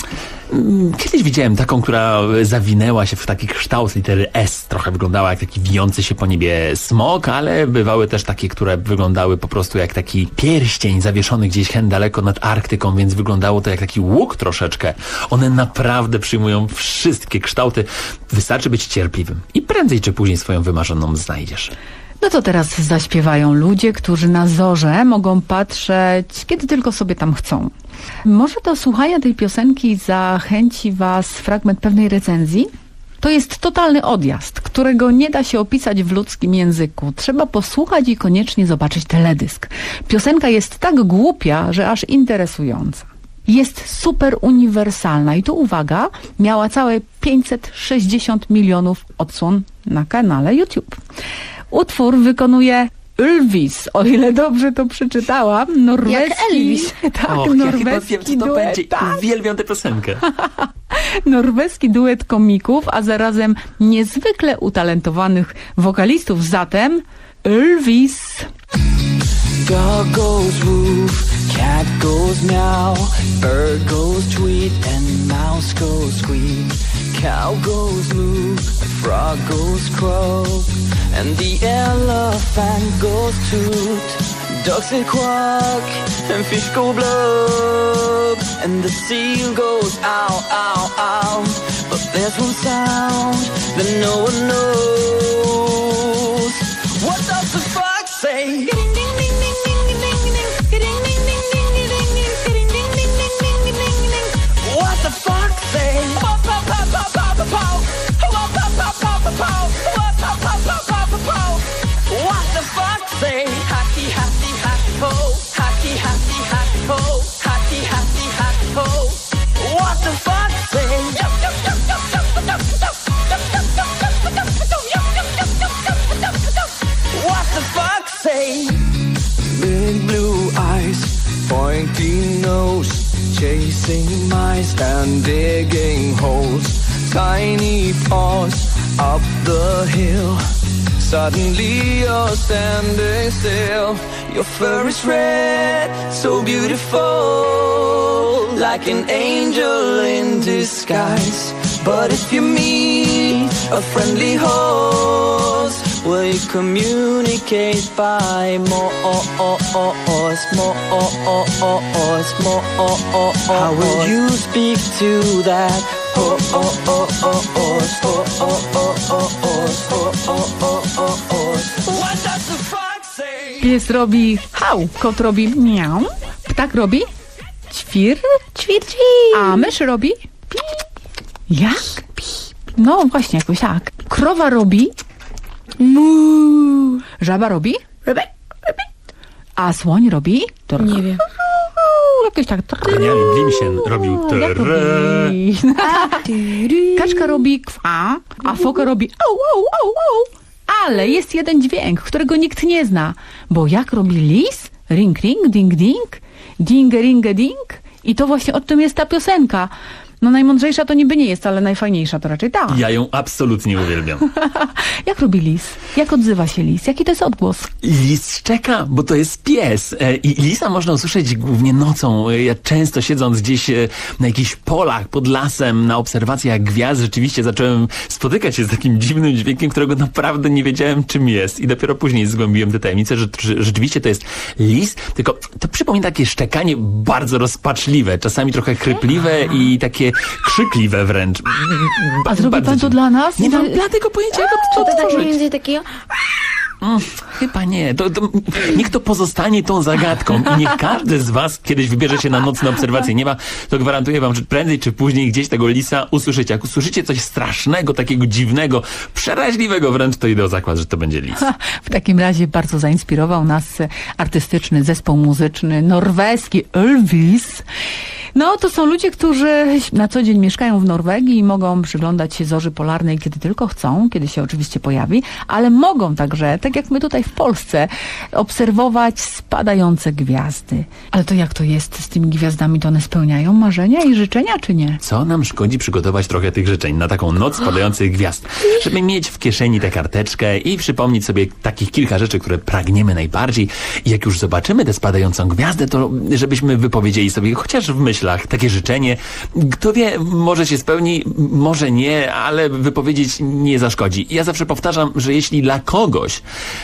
Kiedyś widziałem taką, która zawinęła się w taki kształt litery S. Trochę wyglądała jak taki wijący się po niebie smok, ale bywały też takie, które wyglądały po prostu jak taki pierścień zawieszony gdzieś hen daleko nad Arktyką, więc wyglądało to jak taki łuk troszeczkę. One naprawdę przyjmują wszystkie kształty. Wystarczy być cierpliwym i prędzej czy później swoją wymarzoną znajdziesz. No to teraz zaśpiewają ludzie, którzy na zorze mogą patrzeć, kiedy tylko sobie tam chcą. Może do słuchania tej piosenki zachęci was fragment pewnej recenzji? To jest totalny odjazd, którego nie da się opisać w ludzkim języku. Trzeba posłuchać i koniecznie zobaczyć teledysk. Piosenka jest tak głupia, że aż interesująca. Jest super uniwersalna i tu uwaga, miała całe pięćset sześćdziesiąt milionów odsłon na kanale YouTube. Utwór wykonuje Ylvis, o ile dobrze to przeczytałam. Norweski, Jak Elvis. Tak, Och, norweski jaki to duet. będzie. Tak. Uwielbiam tę piosenkę. Norweski duet komików, a zarazem niezwykle utalentowanych wokalistów. Zatem Ylvis. Dog goes woof, cat goes meow, bird goes tweet, and mouse goes squeak. Cow goes moo, frog goes croak, and the elephant goes toot. Ducks they quack, and fish go blub, and the seal goes ow, ow, ow. But there's one sound that no one knows. What does the fox say? What the fox say? What the fox say? Hacky, hacky, hacky ho. Hacky, hacky, hacky ho. Hacky, hacky, hacky ho. What the fox say? What the fox say? Big blue eyes, pointy nose, chasing mice and digging holes. tiny paws up the hill. Suddenly you're standing still. Your fur is red, so beautiful, like an angel in disguise. But if you meet a friendly horse, will you communicate by more, more, more? How will you speak to that horse? What does the fox say? Pies robi hał, kot robi miau, ptak robi ćwir, ćwir, ćwir. A mysz robi pi. Jak? No właśnie, jakoś tak. Krowa robi mu. Żaba robi a słoń robi nie wiem. Jakoś tak. Genialnie, Blimsien robił trrrr. Kaczka robi kwa, a foka robi au, au, au, au. Ale jest jeden dźwięk, którego nikt nie zna. Bo jak robi lis? Ring, ring, ding, ding, ding, ring, ding. I to właśnie o tym jest ta piosenka. No najmądrzejsza to niby nie jest, ale najfajniejsza to raczej ta. Ja ją absolutnie uwielbiam. Jak robi lis? Jak odzywa się lis? Jaki to jest odgłos? Lis szczeka, bo to jest pies. E, I lisa można usłyszeć głównie nocą. E, Ja często siedząc gdzieś e, na jakichś polach pod lasem, na obserwacjach gwiazd, rzeczywiście zacząłem spotykać się z takim dziwnym dźwiękiem, którego naprawdę nie wiedziałem, czym jest. I dopiero później zgłębiłem tę tajemnicę, że, że rzeczywiście to jest lis. Tylko to przypomina takie szczekanie bardzo rozpaczliwe, czasami trochę chrypliwe i takie krzykliwe wręcz. A zrobi pan to dziwne. dla nas? Nie mam dlatego pojęcia, jak to To tak tworzyć. mniej więcej takiego... Mm, chyba nie. To, to, niech to pozostanie tą zagadką i niech każdy z was kiedyś wybierze się na nocne obserwacje nieba, to gwarantuję wam, że prędzej czy później gdzieś tego lisa usłyszycie. Jak usłyszycie coś strasznego, takiego dziwnego, przeraźliwego wręcz, to idę o zakład, że to będzie lis. W takim razie bardzo zainspirował nas artystyczny zespół muzyczny norweski Elvis. No, to są ludzie, którzy na co dzień mieszkają w Norwegii i mogą przyglądać się zorzy polarnej, kiedy tylko chcą, kiedy się oczywiście pojawi, ale mogą także, tak jak my tutaj w Polsce, obserwować spadające gwiazdy. Ale to jak to jest z tymi gwiazdami? To one spełniają marzenia i życzenia, czy nie? Co nam szkodzi przygotować trochę tych życzeń na taką noc spadających gwiazd, żeby mieć w kieszeni tę karteczkę i przypomnieć sobie takich kilka rzeczy, które pragniemy najbardziej i jak już zobaczymy tę spadającą gwiazdę, to żebyśmy wypowiedzieli sobie chociaż w myślach takie życzenie. Kto wie, może się spełni, może nie, ale wypowiedzieć nie zaszkodzi. Ja zawsze powtarzam, że jeśli dla kogoś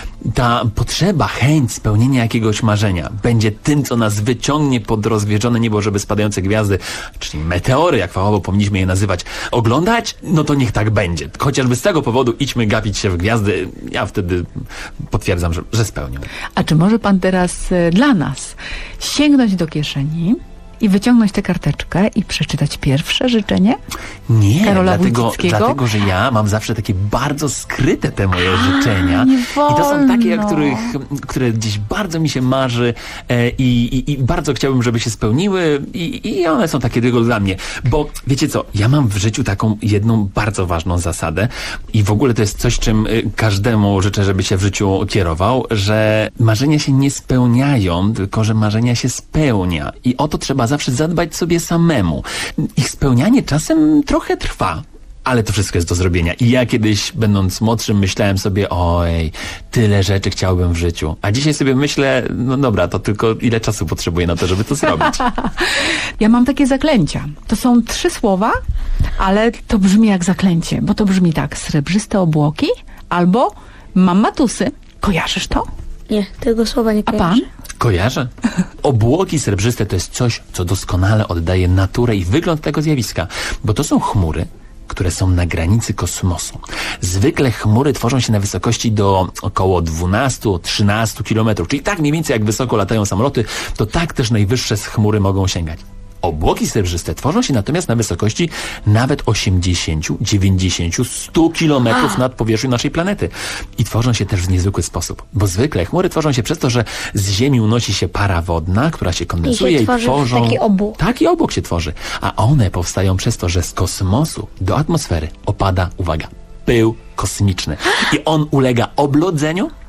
ta potrzeba, chęć spełnienia jakiegoś marzenia będzie tym, co nas wyciągnie pod rozwiedzione niebo, żeby spadające gwiazdy, czyli meteory, jak fachowo powinniśmy je nazywać, oglądać, no to niech tak będzie. Chociażby z tego powodu idźmy gapić się w gwiazdy. Ja wtedy potwierdzam, że, że spełnią. A czy może pan teraz e, dla nas sięgnąć do kieszeni i wyciągnąć tę karteczkę i przeczytać pierwsze życzenie? Nie, Karola dlatego, Wójcickiego? dlatego, że ja mam zawsze takie bardzo skryte te moje A, życzenia. nie I to są takie, wolno. których, które gdzieś bardzo mi się marzy e, i, i, i bardzo chciałbym, żeby się spełniły i, i one są takie tylko dla mnie. Bo wiecie co, ja mam w życiu taką jedną bardzo ważną zasadę i w ogóle to jest coś, czym y, każdemu życzę, żeby się w życiu kierował, że marzenia się nie spełniają, tylko że marzenia się spełnia. I o to trzeba zawsze zadbać sobie samemu. Ich spełnianie czasem trochę trwa, ale to wszystko jest do zrobienia. I ja kiedyś, będąc młodszym, myślałem sobie, oj, tyle rzeczy chciałbym w życiu. A dzisiaj sobie myślę, no dobra, to tylko ile czasu potrzebuję na to, żeby to zrobić. Ja mam takie zaklęcia. To są trzy słowa, ale to brzmi jak zaklęcie, bo to brzmi tak: srebrzyste obłoki albo mam matusy. Kojarzysz to? Nie, tego słowa nie A kojarzę. pan? Kojarzę. Obłoki srebrzyste to jest coś, co doskonale oddaje naturę i wygląd tego zjawiska, bo to są chmury, które są na granicy kosmosu. Zwykle chmury tworzą się na wysokości do około dwanaście do trzynastu kilometrów, czyli tak mniej więcej jak wysoko latają samoloty, to tak też najwyższe z chmury mogą sięgać. Obłoki srebrzyste tworzą się natomiast na wysokości nawet osiemdziesiąt, dziewięćdziesiąt, sto kilometrów nad powierzchnią naszej planety. I tworzą się też w niezwykły sposób. Bo zwykle chmury tworzą się przez to, że z Ziemi unosi się para wodna, która się kondensuje I się i, tworzy tworzą... taki obłok. Taki obłok się tworzy. A one powstają przez to, że z kosmosu do atmosfery opada, uwaga, pył kosmiczny. I on ulega oblodzeniu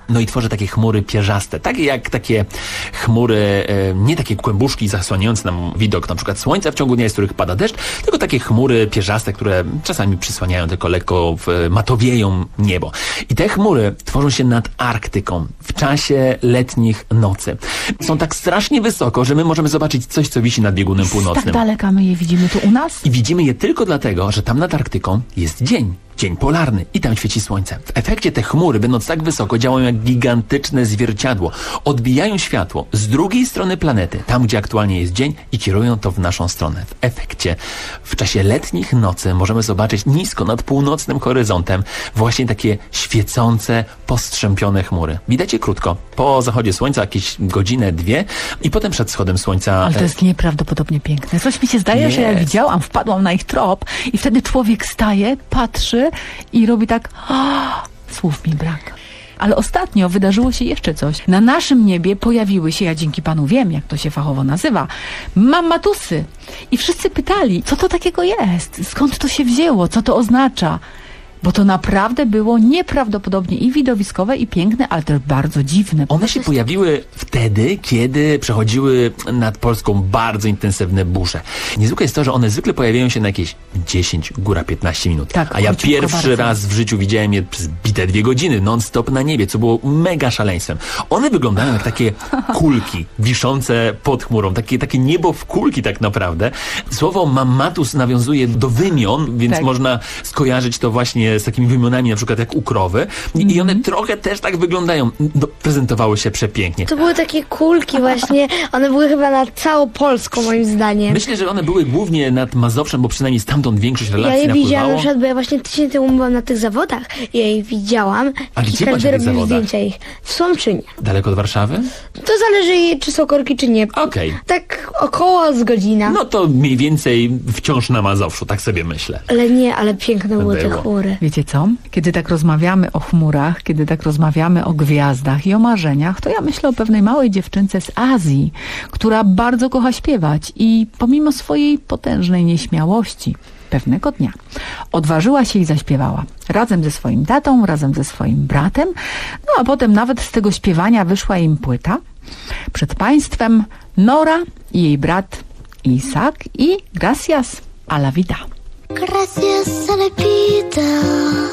no i tworzy takie chmury pierzaste, takie jak takie chmury, e, nie takie kłębuszki zasłaniające nam widok na przykład słońca w ciągu dnia, z których pada deszcz, tylko takie chmury pierzaste, które czasami przysłaniają tylko lekko, w, matowieją niebo. I te chmury tworzą się nad Arktyką w czasie letnich nocy. Są tak strasznie wysoko, że my możemy zobaczyć coś, co wisi nad biegunem północnym. Tak daleka my je widzimy tu u nas? I widzimy je tylko dlatego, że tam nad Arktyką jest dzień. Dzień polarny i tam świeci słońce. W efekcie te chmury, będąc tak wysoko, działają jak gigantyczne zwierciadło. Odbijają światło z drugiej strony planety, tam gdzie aktualnie jest dzień, i kierują to w naszą stronę. W efekcie w czasie letnich nocy możemy zobaczyć nisko nad północnym horyzontem właśnie takie świecące, postrzępione chmury. Widać je krótko. Po zachodzie słońca jakieś godzinę, dwie i potem przed wschodem słońca... Ale to jest nieprawdopodobnie piękne. Coś mi się zdaje, Jest. że jak widziałam, wpadłam na ich trop i wtedy człowiek staje, patrzy i robi tak, oh, słów mi brak. Ale ostatnio wydarzyło się jeszcze coś. Na naszym niebie pojawiły się, ja dzięki Panu wiem, jak to się fachowo nazywa, mammatusy. I wszyscy pytali, co to takiego jest? Skąd to się wzięło? Co to oznacza? Bo to naprawdę było nieprawdopodobnie i widowiskowe, i piękne, ale też bardzo dziwne. One się pojawiły wtedy, kiedy przechodziły nad Polską bardzo intensywne burze. Niezwykłe jest to, że one zwykle pojawiają się na jakieś dziesięć, góra piętnaście minut. Tak, a ja króciutko pierwszy bardzo. raz w życiu widziałem je przez bite dwie godziny, non-stop na niebie, co było mega szaleństwem. One wyglądają jak takie kulki wiszące pod chmurą, takie, takie niebo w kulki tak naprawdę. Słowo mammatus nawiązuje do wymion, więc Tak. można skojarzyć to właśnie z takimi wymionami, na przykład jak u krowy. I, i one trochę też tak wyglądają. No, prezentowały się przepięknie. To były takie kulki właśnie, one były chyba nad całą Polską moim zdaniem. Myślę, że one były głównie nad Mazowszem, bo przynajmniej stamtąd większość Ja relacji je widziałam, na napływało. przykład, bo ja właśnie tydzień temu byłam na tych zawodach, ja je widziałam A i gdzie byłaś każdy na tych robił zawodach? zdjęcia ich. W Słomczynie. Daleko od Warszawy? To zależy, czy są korki, czy nie. Okej. Tak około z godzina. No to mniej więcej wciąż na Mazowszu, tak sobie myślę. Ale nie, ale piękne były te Było. chmury. Wiecie co? Kiedy tak rozmawiamy o chmurach, kiedy tak rozmawiamy o gwiazdach i o marzeniach, to ja myślę o pewnej małej dziewczynce z Azji, która bardzo kocha śpiewać i pomimo swojej potężnej nieśmiałości pewnego dnia odważyła się i zaśpiewała. Razem ze swoim tatą, razem ze swoim bratem, no a potem nawet z tego śpiewania wyszła im płyta. Przed państwem Nora i jej brat Isak i Gracias a la vida. Gracias a la vida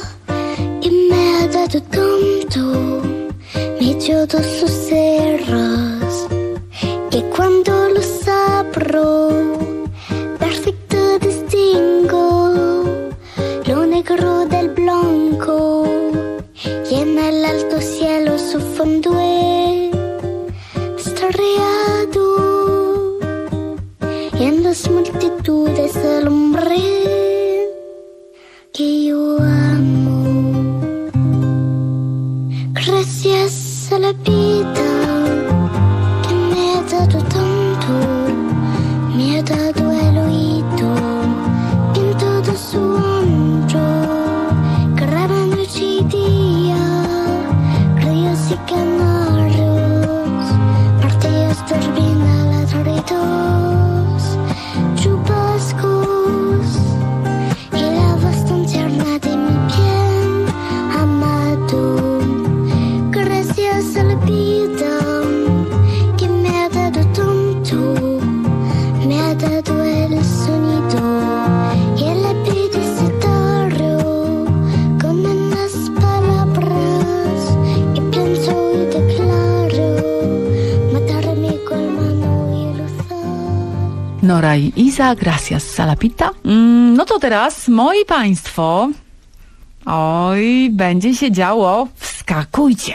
y me ha dado tanto, me dio dos sus cerros y cuando los abro perfecto distingo lo negro del blanco y en el alto cielo su fondo estrellado y en las multitudes el hombre que yo amo. Gracias a la vida que me ha dado tanto, me ha dado el oído en todo su ancho, graba noche y día, ríos y canarios, partidos turbinados, chubascos y la voz tan tierna de mi bien amado. Gracias a la vida que me ha dado tanto, me ha dado el sonido y el abecedario con unas palabras y pienso y declaro matarme con mano y rozar. Nora i Iza, Gracias Salapita. Mm, no to teraz, moi państwo, oj, będzie się działo, wskakujcie.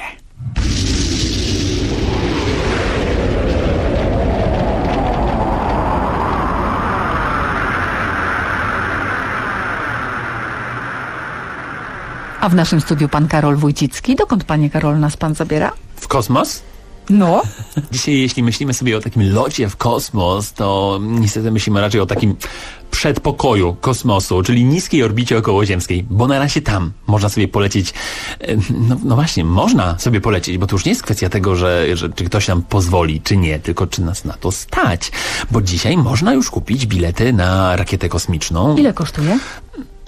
A w naszym studiu pan Karol Wójcicki. Dokąd, panie Karol, nas pan zabiera? W kosmos? No. Dzisiaj, jeśli myślimy sobie o takim locie w kosmos, to niestety myślimy raczej o takim przedpokoju kosmosu, czyli niskiej orbicie okołoziemskiej, bo na razie tam można sobie polecieć, e, no, no właśnie, można sobie polecieć, bo to już nie jest kwestia tego, że, że czy ktoś nam pozwoli, czy nie, tylko czy nas na to stać, bo dzisiaj można już kupić bilety na rakietę kosmiczną. Ile kosztuje?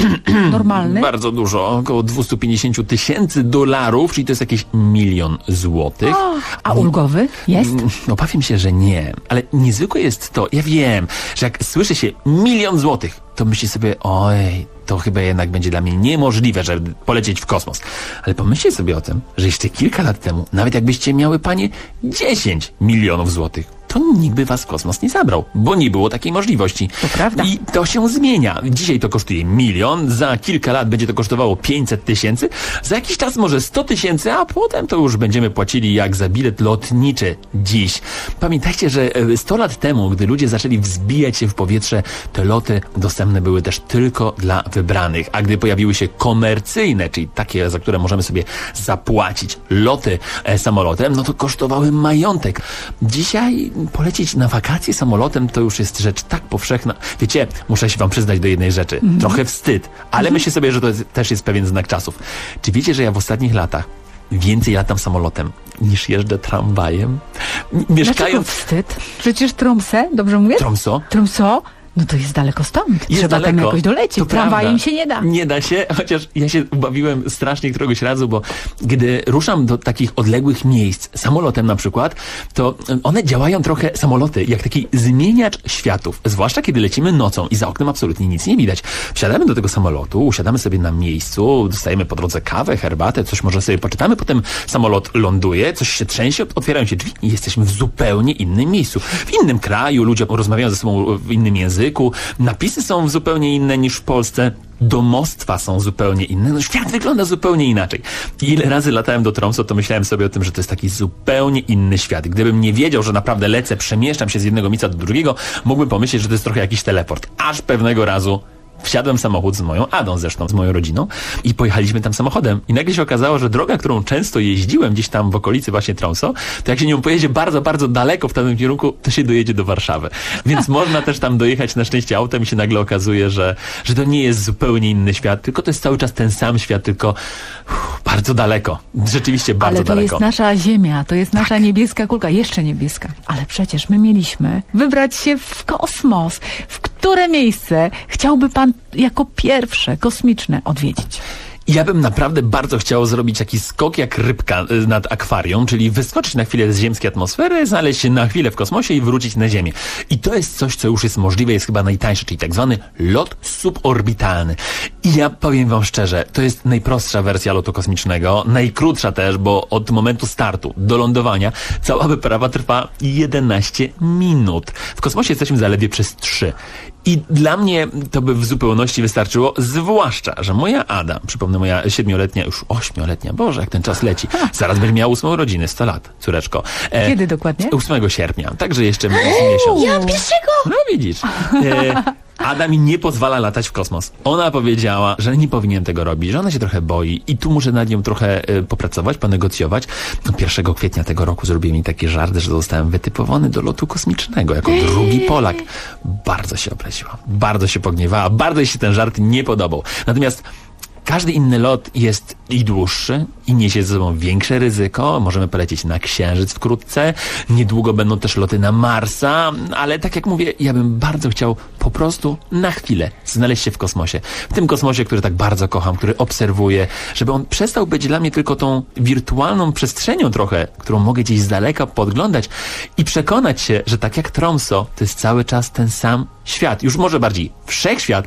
normalny? Bardzo dużo, około dwieście pięćdziesiąt tysięcy dolarów, czyli to jest jakieś milion złotych. O, a ulgowy jest? Obawiam się, że nie, ale niezwykłe jest to, ja wiem, że jak słyszy się milion złotych, to myśli sobie, oj, to chyba jednak będzie dla mnie niemożliwe, żeby polecieć w kosmos. Ale pomyślcie sobie o tym, że jeszcze kilka lat temu, nawet jakbyście miały panie dziesięć milionów złotych, to nikt by was w kosmos nie zabrał, bo nie było takiej możliwości. To prawda. I to się zmienia. Dzisiaj to kosztuje milion, za kilka lat będzie to kosztowało pięćset tysięcy, za jakiś czas może sto tysięcy, a potem to już będziemy płacili jak za bilet lotniczy dziś. Pamiętajcie, że sto lat temu, gdy ludzie zaczęli wzbijać się w powietrze, te loty dostępne były też tylko dla wybranych, a gdy pojawiły się komercyjne, czyli takie, za które możemy sobie zapłacić loty e, samolotem, no to kosztowały majątek. Dzisiaj polecieć na wakacje samolotem to już jest rzecz tak powszechna. Wiecie, muszę się wam przyznać do jednej rzeczy. Mm. Trochę wstyd, ale mm. myślę sobie, że to jest, też jest pewien znak czasów. Czy wiecie, że ja w ostatnich latach więcej latam samolotem niż jeżdżę tramwajem? Mieszkając... Dlaczego wstyd? Przecież Tromsø, dobrze mówię? Tromsø? Tromsø? No to jest daleko stąd. Jest Trzeba daleko. tam jakoś dolecieć. To Tramwajem prawda. się nie da. Nie da się, chociaż ja się ubawiłem strasznie któregoś razu, bo gdy ruszam do takich odległych miejsc, samolotem na przykład, to one działają trochę, samoloty, jak taki zmieniacz światów. Zwłaszcza kiedy lecimy nocą i za oknem absolutnie nic nie widać. Wsiadamy do tego samolotu, usiadamy sobie na miejscu, dostajemy po drodze kawę, herbatę, coś może sobie poczytamy, potem samolot ląduje, coś się trzęsie, otwierają się drzwi i jesteśmy w zupełnie innym miejscu. W innym kraju, ludzie rozmawiają ze sobą w innym języku, napisy są zupełnie inne niż w Polsce, domostwa są zupełnie inne, no świat wygląda zupełnie inaczej. I ile razy latałem do Tromsø, to myślałem sobie o tym, że to jest taki zupełnie inny świat. Gdybym nie wiedział, że naprawdę lecę, przemieszczam się z jednego miejsca do drugiego, mógłbym pomyśleć, że to jest trochę jakiś teleport. Aż pewnego razu wsiadłem w samochód z moją Adą zresztą, z moją rodziną i pojechaliśmy tam samochodem. I nagle się okazało, że droga, którą często jeździłem gdzieś tam w okolicy właśnie Tromsø, to jak się nią pojedzie bardzo, bardzo daleko w tamtym kierunku, to się dojedzie do Warszawy. Więc można też tam dojechać na szczęście autem i się nagle okazuje, że, że to nie jest zupełnie inny świat, tylko to jest cały czas ten sam świat, tylko uff, bardzo daleko. Rzeczywiście bardzo ale to daleko. jest nasza Ziemia, to jest nasza tak. niebieska kulka, jeszcze niebieska. Ale przecież my mieliśmy wybrać się w kosmos. W które miejsce chciałby pan jako pierwsze kosmiczne odwiedzić? Ja bym naprawdę bardzo chciał zrobić taki skok jak rybka nad akwarium, czyli wyskoczyć na chwilę z ziemskiej atmosfery, znaleźć się na chwilę w kosmosie i wrócić na Ziemię. I to jest coś, co już jest możliwe, jest chyba najtańsze, czyli tak zwany lot suborbitalny. I ja powiem wam szczerze, to jest najprostsza wersja lotu kosmicznego, najkrótsza też, bo od momentu startu do lądowania cała wyprawa trwa jedenaście minut. W kosmosie jesteśmy zaledwie przez trzy. I dla mnie to by w zupełności wystarczyło, zwłaszcza, że moja Ada, przypomnę, moja siedmioletnia, już ośmioletnia, Boże, jak ten czas leci, zaraz będzie miała ósmą urodziny, sto lat, córeczko. E, Kiedy dokładnie? ósmego sierpnia, także jeszcze miesiąc. Ja pierwszego! No widzisz. E, Ada mi nie pozwala latać w kosmos. Ona powiedziała, że nie powinien tego robić, że ona się trochę boi i tu muszę nad nią trochę e, popracować, ponegocjować. pierwszego kwietnia tego roku zrobiłem mi taki żart, że zostałem wytypowany do lotu kosmicznego jako drugi Polak. Bardzo się obraziła, bardzo się pogniewała, bardzo jej się ten żart nie podobał. Natomiast każdy inny lot jest i dłuższy i niesie ze sobą większe ryzyko. Możemy polecieć na Księżyc wkrótce. Niedługo będą też loty na Marsa, ale tak jak mówię, ja bym bardzo chciał po prostu na chwilę znaleźć się w kosmosie. W tym kosmosie, który tak bardzo kocham, który obserwuję, żeby on przestał być dla mnie tylko tą wirtualną przestrzenią trochę, którą mogę gdzieś z daleka podglądać i przekonać się, że tak jak Tromsø, to jest cały czas ten sam świat. Już może bardziej wszechświat,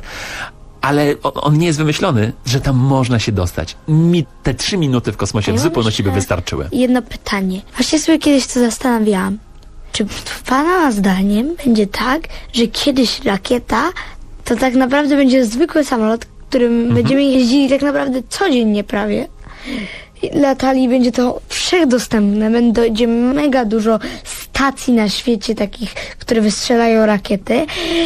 ale on nie jest wymyślony, że tam można się dostać. Mi te trzy minuty w kosmosie w zupełności by wystarczyły. Jedno pytanie. Właśnie sobie kiedyś to zastanawiałam. Czy pana zdaniem będzie tak, że kiedyś rakieta to tak naprawdę będzie zwykły samolot, którym mhm. będziemy jeździli tak naprawdę codziennie prawie. Latali, będzie to wszechdostępne, będzie mega dużo stacji na świecie takich, które wystrzelają rakiety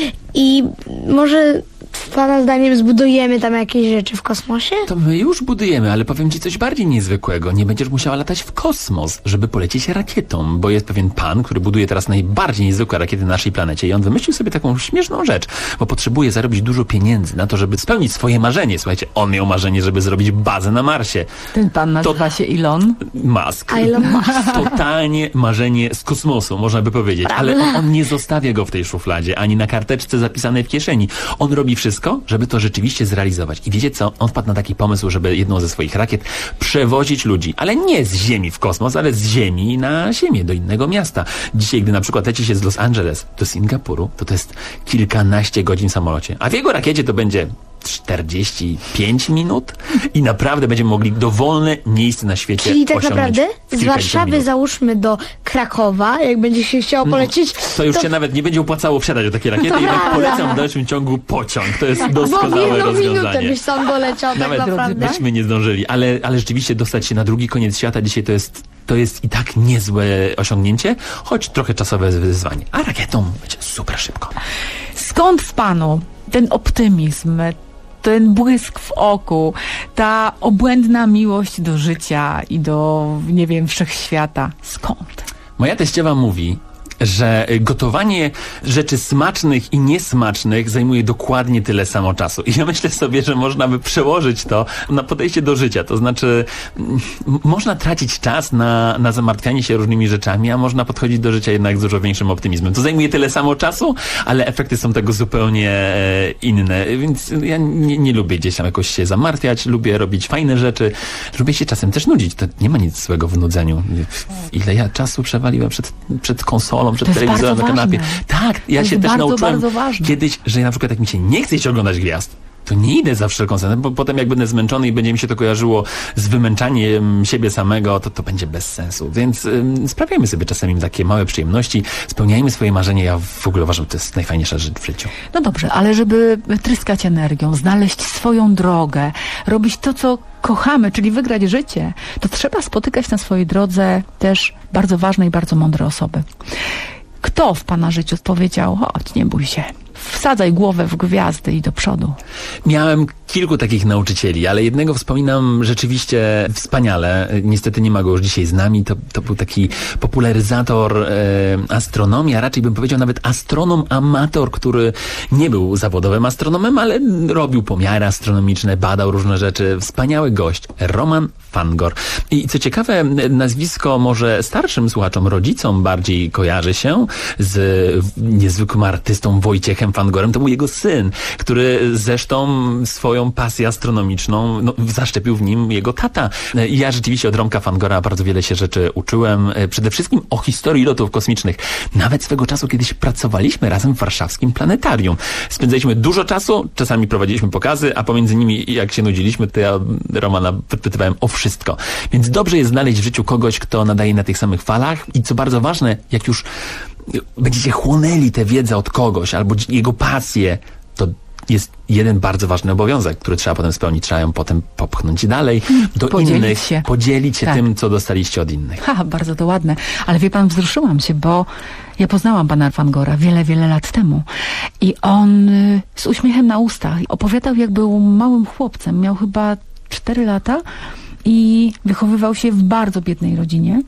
i może pana zdaniem zbudujemy tam jakieś rzeczy w kosmosie? To my już budujemy, ale powiem ci coś bardziej niezwykłego. Nie będziesz musiała latać w kosmos, żeby polecieć rakietą, bo jest pewien pan, który buduje teraz najbardziej niezwykłe rakiety na naszej planecie i on wymyślił sobie taką śmieszną rzecz, bo potrzebuje zarobić dużo pieniędzy na to, żeby spełnić swoje marzenie. Słuchajcie, on miał marzenie, żeby zrobić bazę na Marsie. Ten pan nazywa to... się Elon Musk. Elon Musk. Totalnie marzenie z kosmosu, można by powiedzieć. Ale on, on nie zostawia go w tej szufladzie, ani na karteczce zapisanej w kieszeni. On robi wszystko, wszystko, żeby to rzeczywiście zrealizować. I wiecie co? On wpadł na taki pomysł, żeby jedną ze swoich rakiet przewozić ludzi, ale nie z Ziemi w kosmos, ale z Ziemi na Ziemię, do innego miasta. Dzisiaj, gdy na przykład leci się z Los Angeles do Singapuru, to to jest kilkanaście godzin w samolocie, a w jego rakiecie to będzie czterdzieści pięć minut i naprawdę będziemy mogli dowolne miejsce na świecie Czyli tak osiągnąć naprawdę w z Warszawy minut. załóżmy do Krakowa, jak będzie się chciało polecieć, To już to się nawet nie będzie opłacało wsiadać do takiej rakiety, jednak Dobra. polecam w dalszym ciągu pociąg. To jest bo w doskonałe jedną minutę rozwiązanie. byś sam doleciał Nawet tak naprawdę. byśmy nie zdążyli, ale, ale rzeczywiście dostać się na drugi koniec świata dzisiaj to jest, to jest i tak niezłe osiągnięcie, choć trochę czasowe wyzwanie. A rakietą będzie super szybko. Skąd w panu ten optymizm, ten błysk w oku, ta obłędna miłość do życia i do, nie wiem, wszechświata? Skąd? Moja teściowa mówi, że gotowanie rzeczy smacznych i niesmacznych zajmuje dokładnie tyle samo czasu. I ja myślę sobie, że można by przełożyć to na podejście do życia. To znaczy, m- można tracić czas na, na zamartwianie się różnymi rzeczami, a można podchodzić do życia jednak z dużo większym optymizmem. To zajmuje tyle samo czasu, ale efekty są tego zupełnie e, inne. Więc ja nie, nie lubię gdzieś tam jakoś się zamartwiać, lubię robić fajne rzeczy, lubię się czasem też nudzić. To nie ma nic złego w nudzeniu. Ile ja czasu przewaliłem przed, przed konsolą, przed To jest telewizorem na bardzo kanapie. ważne. Tak, ja To się jest też bardzo, nauczyłem bardzo ważne. kiedyś, że na przykład jak mi się nie chce iść oglądać gwiazd, to nie idę za wszelką cenę, bo potem jak będę zmęczony i będzie mi się to kojarzyło z wymęczaniem siebie samego, to to będzie bez sensu. Więc ym, sprawiajmy sobie czasami takie małe przyjemności, spełniajmy swoje marzenia. Ja w ogóle uważam, że to jest najfajniejsza rzecz w życiu. No dobrze, ale żeby tryskać energią, znaleźć swoją drogę, robić to, co kochamy, czyli wygrać życie, to trzeba spotykać na swojej drodze też bardzo ważne i bardzo mądre osoby. Kto w pana życiu powiedział, chodź, nie bój się, wsadzaj głowę w gwiazdy i do przodu? Miałem kilku takich nauczycieli, ale jednego wspominam rzeczywiście wspaniale. Niestety nie ma go już dzisiaj z nami. To, to był taki popularyzator e, astronomii, a raczej bym powiedział nawet astronom amator, który nie był zawodowym astronomem, ale robił pomiary astronomiczne, badał różne rzeczy. Wspaniały gość. Roman Fangor. I co ciekawe, nazwisko może starszym słuchaczom, rodzicom bardziej kojarzy się z niezwykłym artystą Wojciechem Fangorem. To był jego syn, który zresztą swoją pasję astronomiczną no, zaszczepił w nim jego tata. Ja rzeczywiście od Romka Fangora bardzo wiele się rzeczy uczyłem. Przede wszystkim o historii lotów kosmicznych. Nawet swego czasu kiedyś pracowaliśmy razem w warszawskim planetarium. Spędzaliśmy dużo czasu, czasami prowadziliśmy pokazy, a pomiędzy nimi jak się nudziliśmy, to ja Romana wypytywałem o wszystko. Więc dobrze jest znaleźć w życiu kogoś, kto nadaje na tych samych falach i co bardzo ważne, jak już będziecie chłonęli tę wiedzę od kogoś albo jego pasję, to jest jeden bardzo ważny obowiązek, który trzeba potem spełnić. Trzeba ją potem popchnąć dalej do Podzielić innych, się. podzielić się Tak. tym, co dostaliście od innych. Ha, bardzo to ładne. Ale wie pan, wzruszyłam się, bo ja poznałam pana Fangora wiele, wiele lat temu. I on y, z uśmiechem na ustach opowiadał, jak był małym chłopcem. Miał chyba cztery lata i wychowywał się w bardzo biednej rodzinie.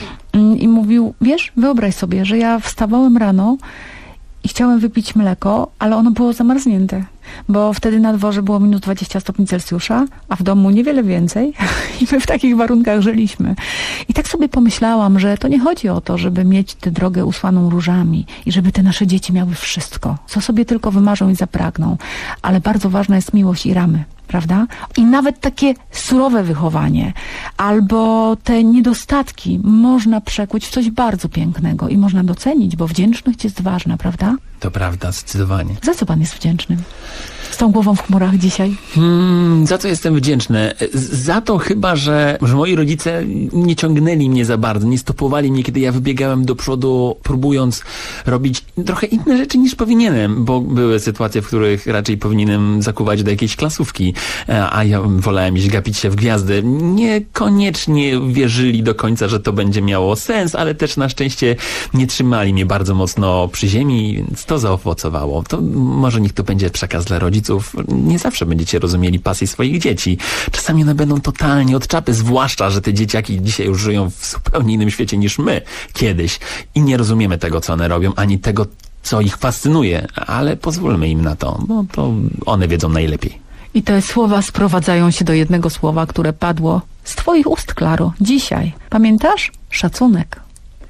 I mówił, wiesz, wyobraź sobie, że ja wstawałem rano i chciałem wypić mleko, ale ono było zamarznięte, bo wtedy na dworze było minus dwadzieścia stopni Celsjusza, a w domu niewiele więcej i my w takich warunkach żyliśmy. I tak sobie pomyślałam, że to nie chodzi o to, żeby mieć tę drogę usłaną różami i żeby te nasze dzieci miały wszystko, co sobie tylko wymarzą i zapragną, ale bardzo ważna jest miłość i ramy. Prawda? I nawet takie surowe wychowanie albo te niedostatki można przekuć w coś bardzo pięknego i można docenić, bo wdzięczność jest ważna, prawda? To prawda, zdecydowanie. Za co pan jest wdzięczny? Z tą głową w chmurach dzisiaj? Hmm, za co jestem wdzięczny? Z- Za to chyba, że, że moi rodzice nie ciągnęli mnie za bardzo, nie stopowali mnie, kiedy ja wybiegałem do przodu, próbując robić trochę inne rzeczy niż powinienem, bo były sytuacje, w których raczej powinienem zakuwać do jakiejś klasówki, a ja wolałem iść gapić się w gwiazdy. Niekoniecznie wierzyli do końca, że to będzie miało sens, ale też na szczęście nie trzymali mnie bardzo mocno przy ziemi, więc to zaowocowało. To może niech to będzie przekaz dla rodziców. Nie zawsze będziecie rozumieli pasji swoich dzieci. Czasami one będą totalnie od czapy, zwłaszcza, że te dzieciaki dzisiaj już żyją w zupełnie innym świecie niż my kiedyś i nie rozumiemy tego, co one robią, ani tego, co ich fascynuje, ale pozwólmy im na to, bo to one wiedzą najlepiej. I te słowa sprowadzają się do jednego słowa, które padło z twoich ust, Klaro, dzisiaj. Pamiętasz? Szacunek.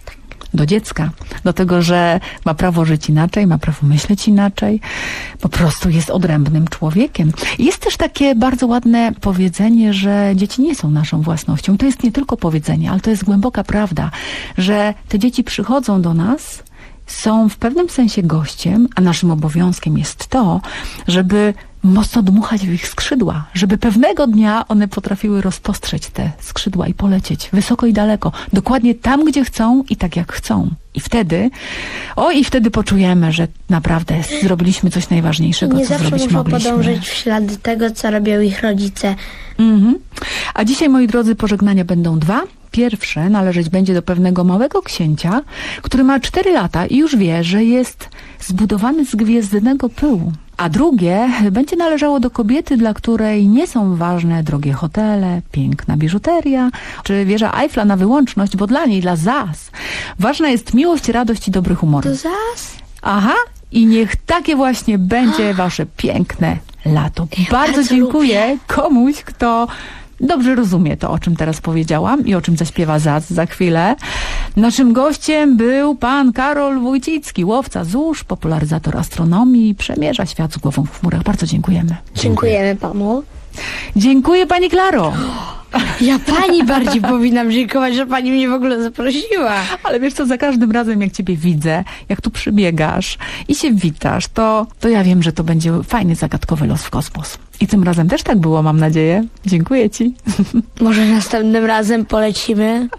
do dziecka, do tego, że ma prawo żyć inaczej, ma prawo myśleć inaczej, po prostu jest odrębnym człowiekiem. Jest też takie bardzo ładne powiedzenie, że dzieci nie są naszą własnością. I to jest nie tylko powiedzenie, ale to jest głęboka prawda, że te dzieci przychodzą do nas, są w pewnym sensie gościem, a naszym obowiązkiem jest to, żeby mocno dmuchać w ich skrzydła, żeby pewnego dnia one potrafiły rozpostrzeć te skrzydła i polecieć wysoko i daleko, dokładnie tam, gdzie chcą i tak, jak chcą. I wtedy, o i wtedy poczujemy, że naprawdę zrobiliśmy coś najważniejszego, nie co zrobić zawsze muszą mogliśmy. podążyć w ślady tego, co robią ich rodzice. Mhm. A dzisiaj, moi drodzy, pożegnania będą dwa. Pierwsze należeć będzie do pewnego małego księcia, który ma cztery lata i już wie, że jest zbudowany z gwiezdnego pyłu. A drugie będzie należało do kobiety, dla której nie są ważne drogie hotele, piękna biżuteria, czy wieża Eiffla na wyłączność, bo dla niej, dla Zaz, ważna jest miłość, radość i dobry humor. To Zaz? Aha, i niech takie właśnie będzie wasze piękne lato. Ja bardzo, bardzo dziękuję lubię. komuś, kto dobrze rozumie to, o czym teraz powiedziałam i o czym zaśpiewa Zaz za chwilę. Naszym gościem był pan Karol Wójcicki, łowca zórz, popularyzator astronomii, przemierza świat z głową w chmurach. Bardzo dziękujemy. Dziękujemy panu. Dziękuję pani Klaro. Ja pani bardziej powinnam dziękować, że pani mnie w ogóle zaprosiła. Ale wiesz co, za każdym razem jak ciebie widzę, jak tu przybiegasz i się witasz, to, to ja wiem, że to będzie fajny, zagadkowy los w kosmos. I tym razem też tak było, mam nadzieję. Dziękuję ci. Może następnym razem polecimy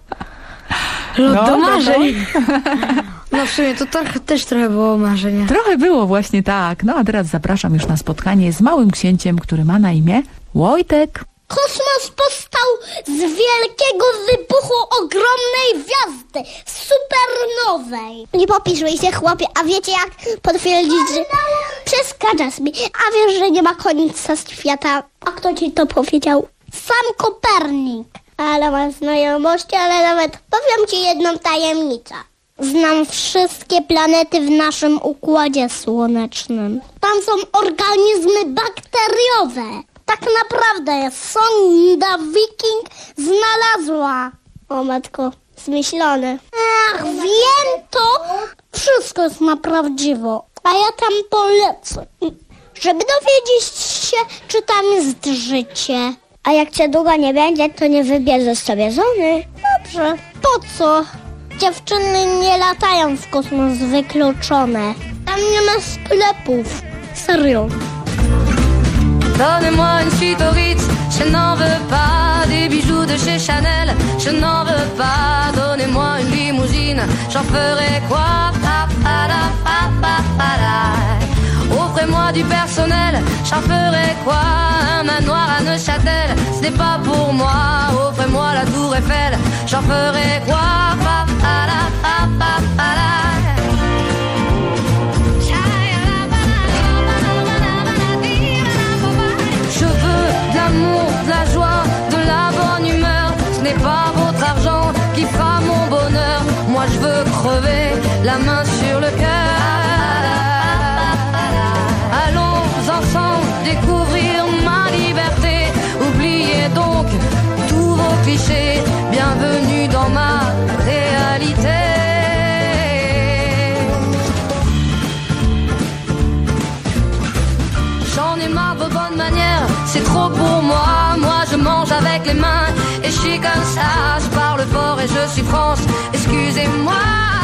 lot No, do no, marzeń. No w sumie to trochę, też trochę było marzenia. Trochę było właśnie tak. No a teraz zapraszam już na spotkanie z małym księciem, który ma na imię Wojtek. Kosmos powstał z wielkiego wybuchu ogromnej gwiazdy, supernowej. Nie popiszmy się, chłopie, a wiecie jak potwierdzić, że przeszkadzasz mi, a wiesz, że nie ma końca świata. A kto ci to powiedział? Sam Kopernik. Ale masz znajomości, ale nawet powiem ci jedną tajemnicę. Znam wszystkie planety w naszym Układzie Słonecznym. Tam są organizmy bakteriowe. Tak naprawdę sonda Viking znalazła. O matko, zmyślone. Ach, wiem to. Wszystko jest na prawdziwo. A ja tam polecę, żeby dowiedzieć się, czy tam jest życie. A jak cię długo nie będzie, to nie wybierzesz sobie żony. Dobrze. Po co? Dziewczyny nie latają w kosmos wykluczone. Tam nie ma sklepów. Serio. Donnez-moi une suite au Ritz, je n'en veux pas. Des bijoux de chez Chanel, je n'en veux pas. Donnez-moi une limousine, j'en ferai quoi? Pa, pa, la, pa, pa, pa, la. Offrez-moi du personnel, j'en ferai quoi? Un manoir à Neuchâtel, ce n'est pas pour moi. Offrez-moi la tour Eiffel, j'en ferai quoi? Pa, pa, la, pa, pa, pa, la. Je veux de l'amour, de la joie, de la bonne humeur. Ce n'est pas votre argent qui fera mon bonheur. Moi je veux crever la main sur le cœur. Allons ensemble découvrir ma liberté. Oubliez donc tous vos clichés. Bienvenue dans ma réalité. J'en ai marre de vos bonnes manières, c'est trop pour moi. Moi je mange avec les mains et je suis comme ça. Je parle fort et je suis France, excusez-moi.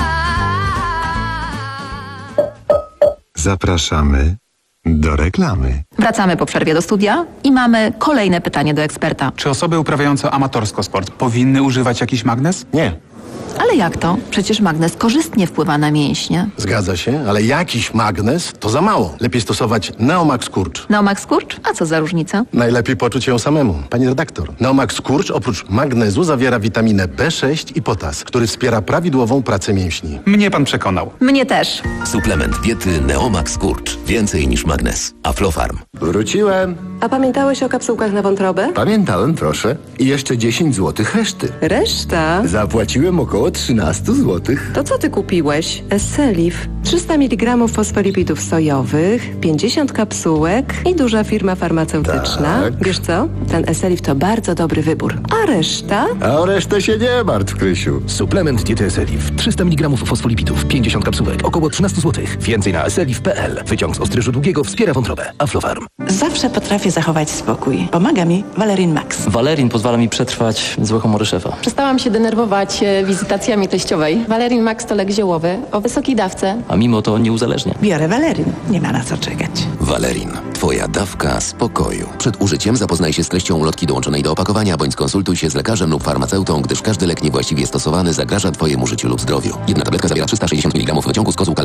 Zapraszamy do reklamy. Wracamy po przerwie do studia i mamy kolejne pytanie do eksperta. Czy osoby uprawiające amatorsko sport powinny używać jakiś magnes? Nie. Ale jak to? Przecież magnes korzystnie wpływa na mięśnie. Zgadza się, ale jakiś magnes to za mało. Lepiej stosować Neomax Kurcz. Neomax Kurcz? A co za różnica? Najlepiej poczuć ją samemu. Pani redaktor, Neomax Kurcz oprócz magnezu zawiera witaminę B sześć i potas, który wspiera prawidłową pracę mięśni. Mnie pan przekonał. Mnie też. Suplement diety Neomax Kurcz. Więcej niż magnes. Aflofarm. Wróciłem. A pamiętałeś o kapsułkach na wątrobę? Pamiętałem, proszę. I jeszcze dziesięć złotych reszty. Reszta? Zapłaciłem około trzynaście złotych. To co ty kupiłeś? Esselif. trzysta miligramów fosfolipidów sojowych, pięćdziesiąt kapsułek i duża firma farmaceutyczna. Tak. Wiesz co? Ten Esselif to bardzo dobry wybór. A reszta? A o resztę się nie martw, Krysiu. Suplement diety Esselif. trzysta miligramów fosfolipidów, pięćdziesiąt kapsułek, około trzynaście złotych. Więcej na esselif kropka p l. Wyciąg z ostryżu długiego wspiera wątrobę. Aflofarm. Zawsze potrafię zachować spokój. Pomaga mi Valerin Max. Valerin pozwala mi przetrwać złe humory szefa. Przestałam się denerwować e, wizytacjami teściowej. Valerin Max to lek ziołowy o wysokiej dawce. A mimo to nie uzależnia. Biorę Valerin. Nie ma na co czekać. Valerin. Twoja dawka spokoju. Przed użyciem zapoznaj się z treścią ulotki dołączonej do opakowania, bądź skonsultuj się z lekarzem lub farmaceutą, gdyż każdy lek niewłaściwie stosowany zagraża Twojemu życiu lub zdrowiu. Jedna tabletka zawiera trzysta sześćdziesiąt miligramów wyciągu z kozłka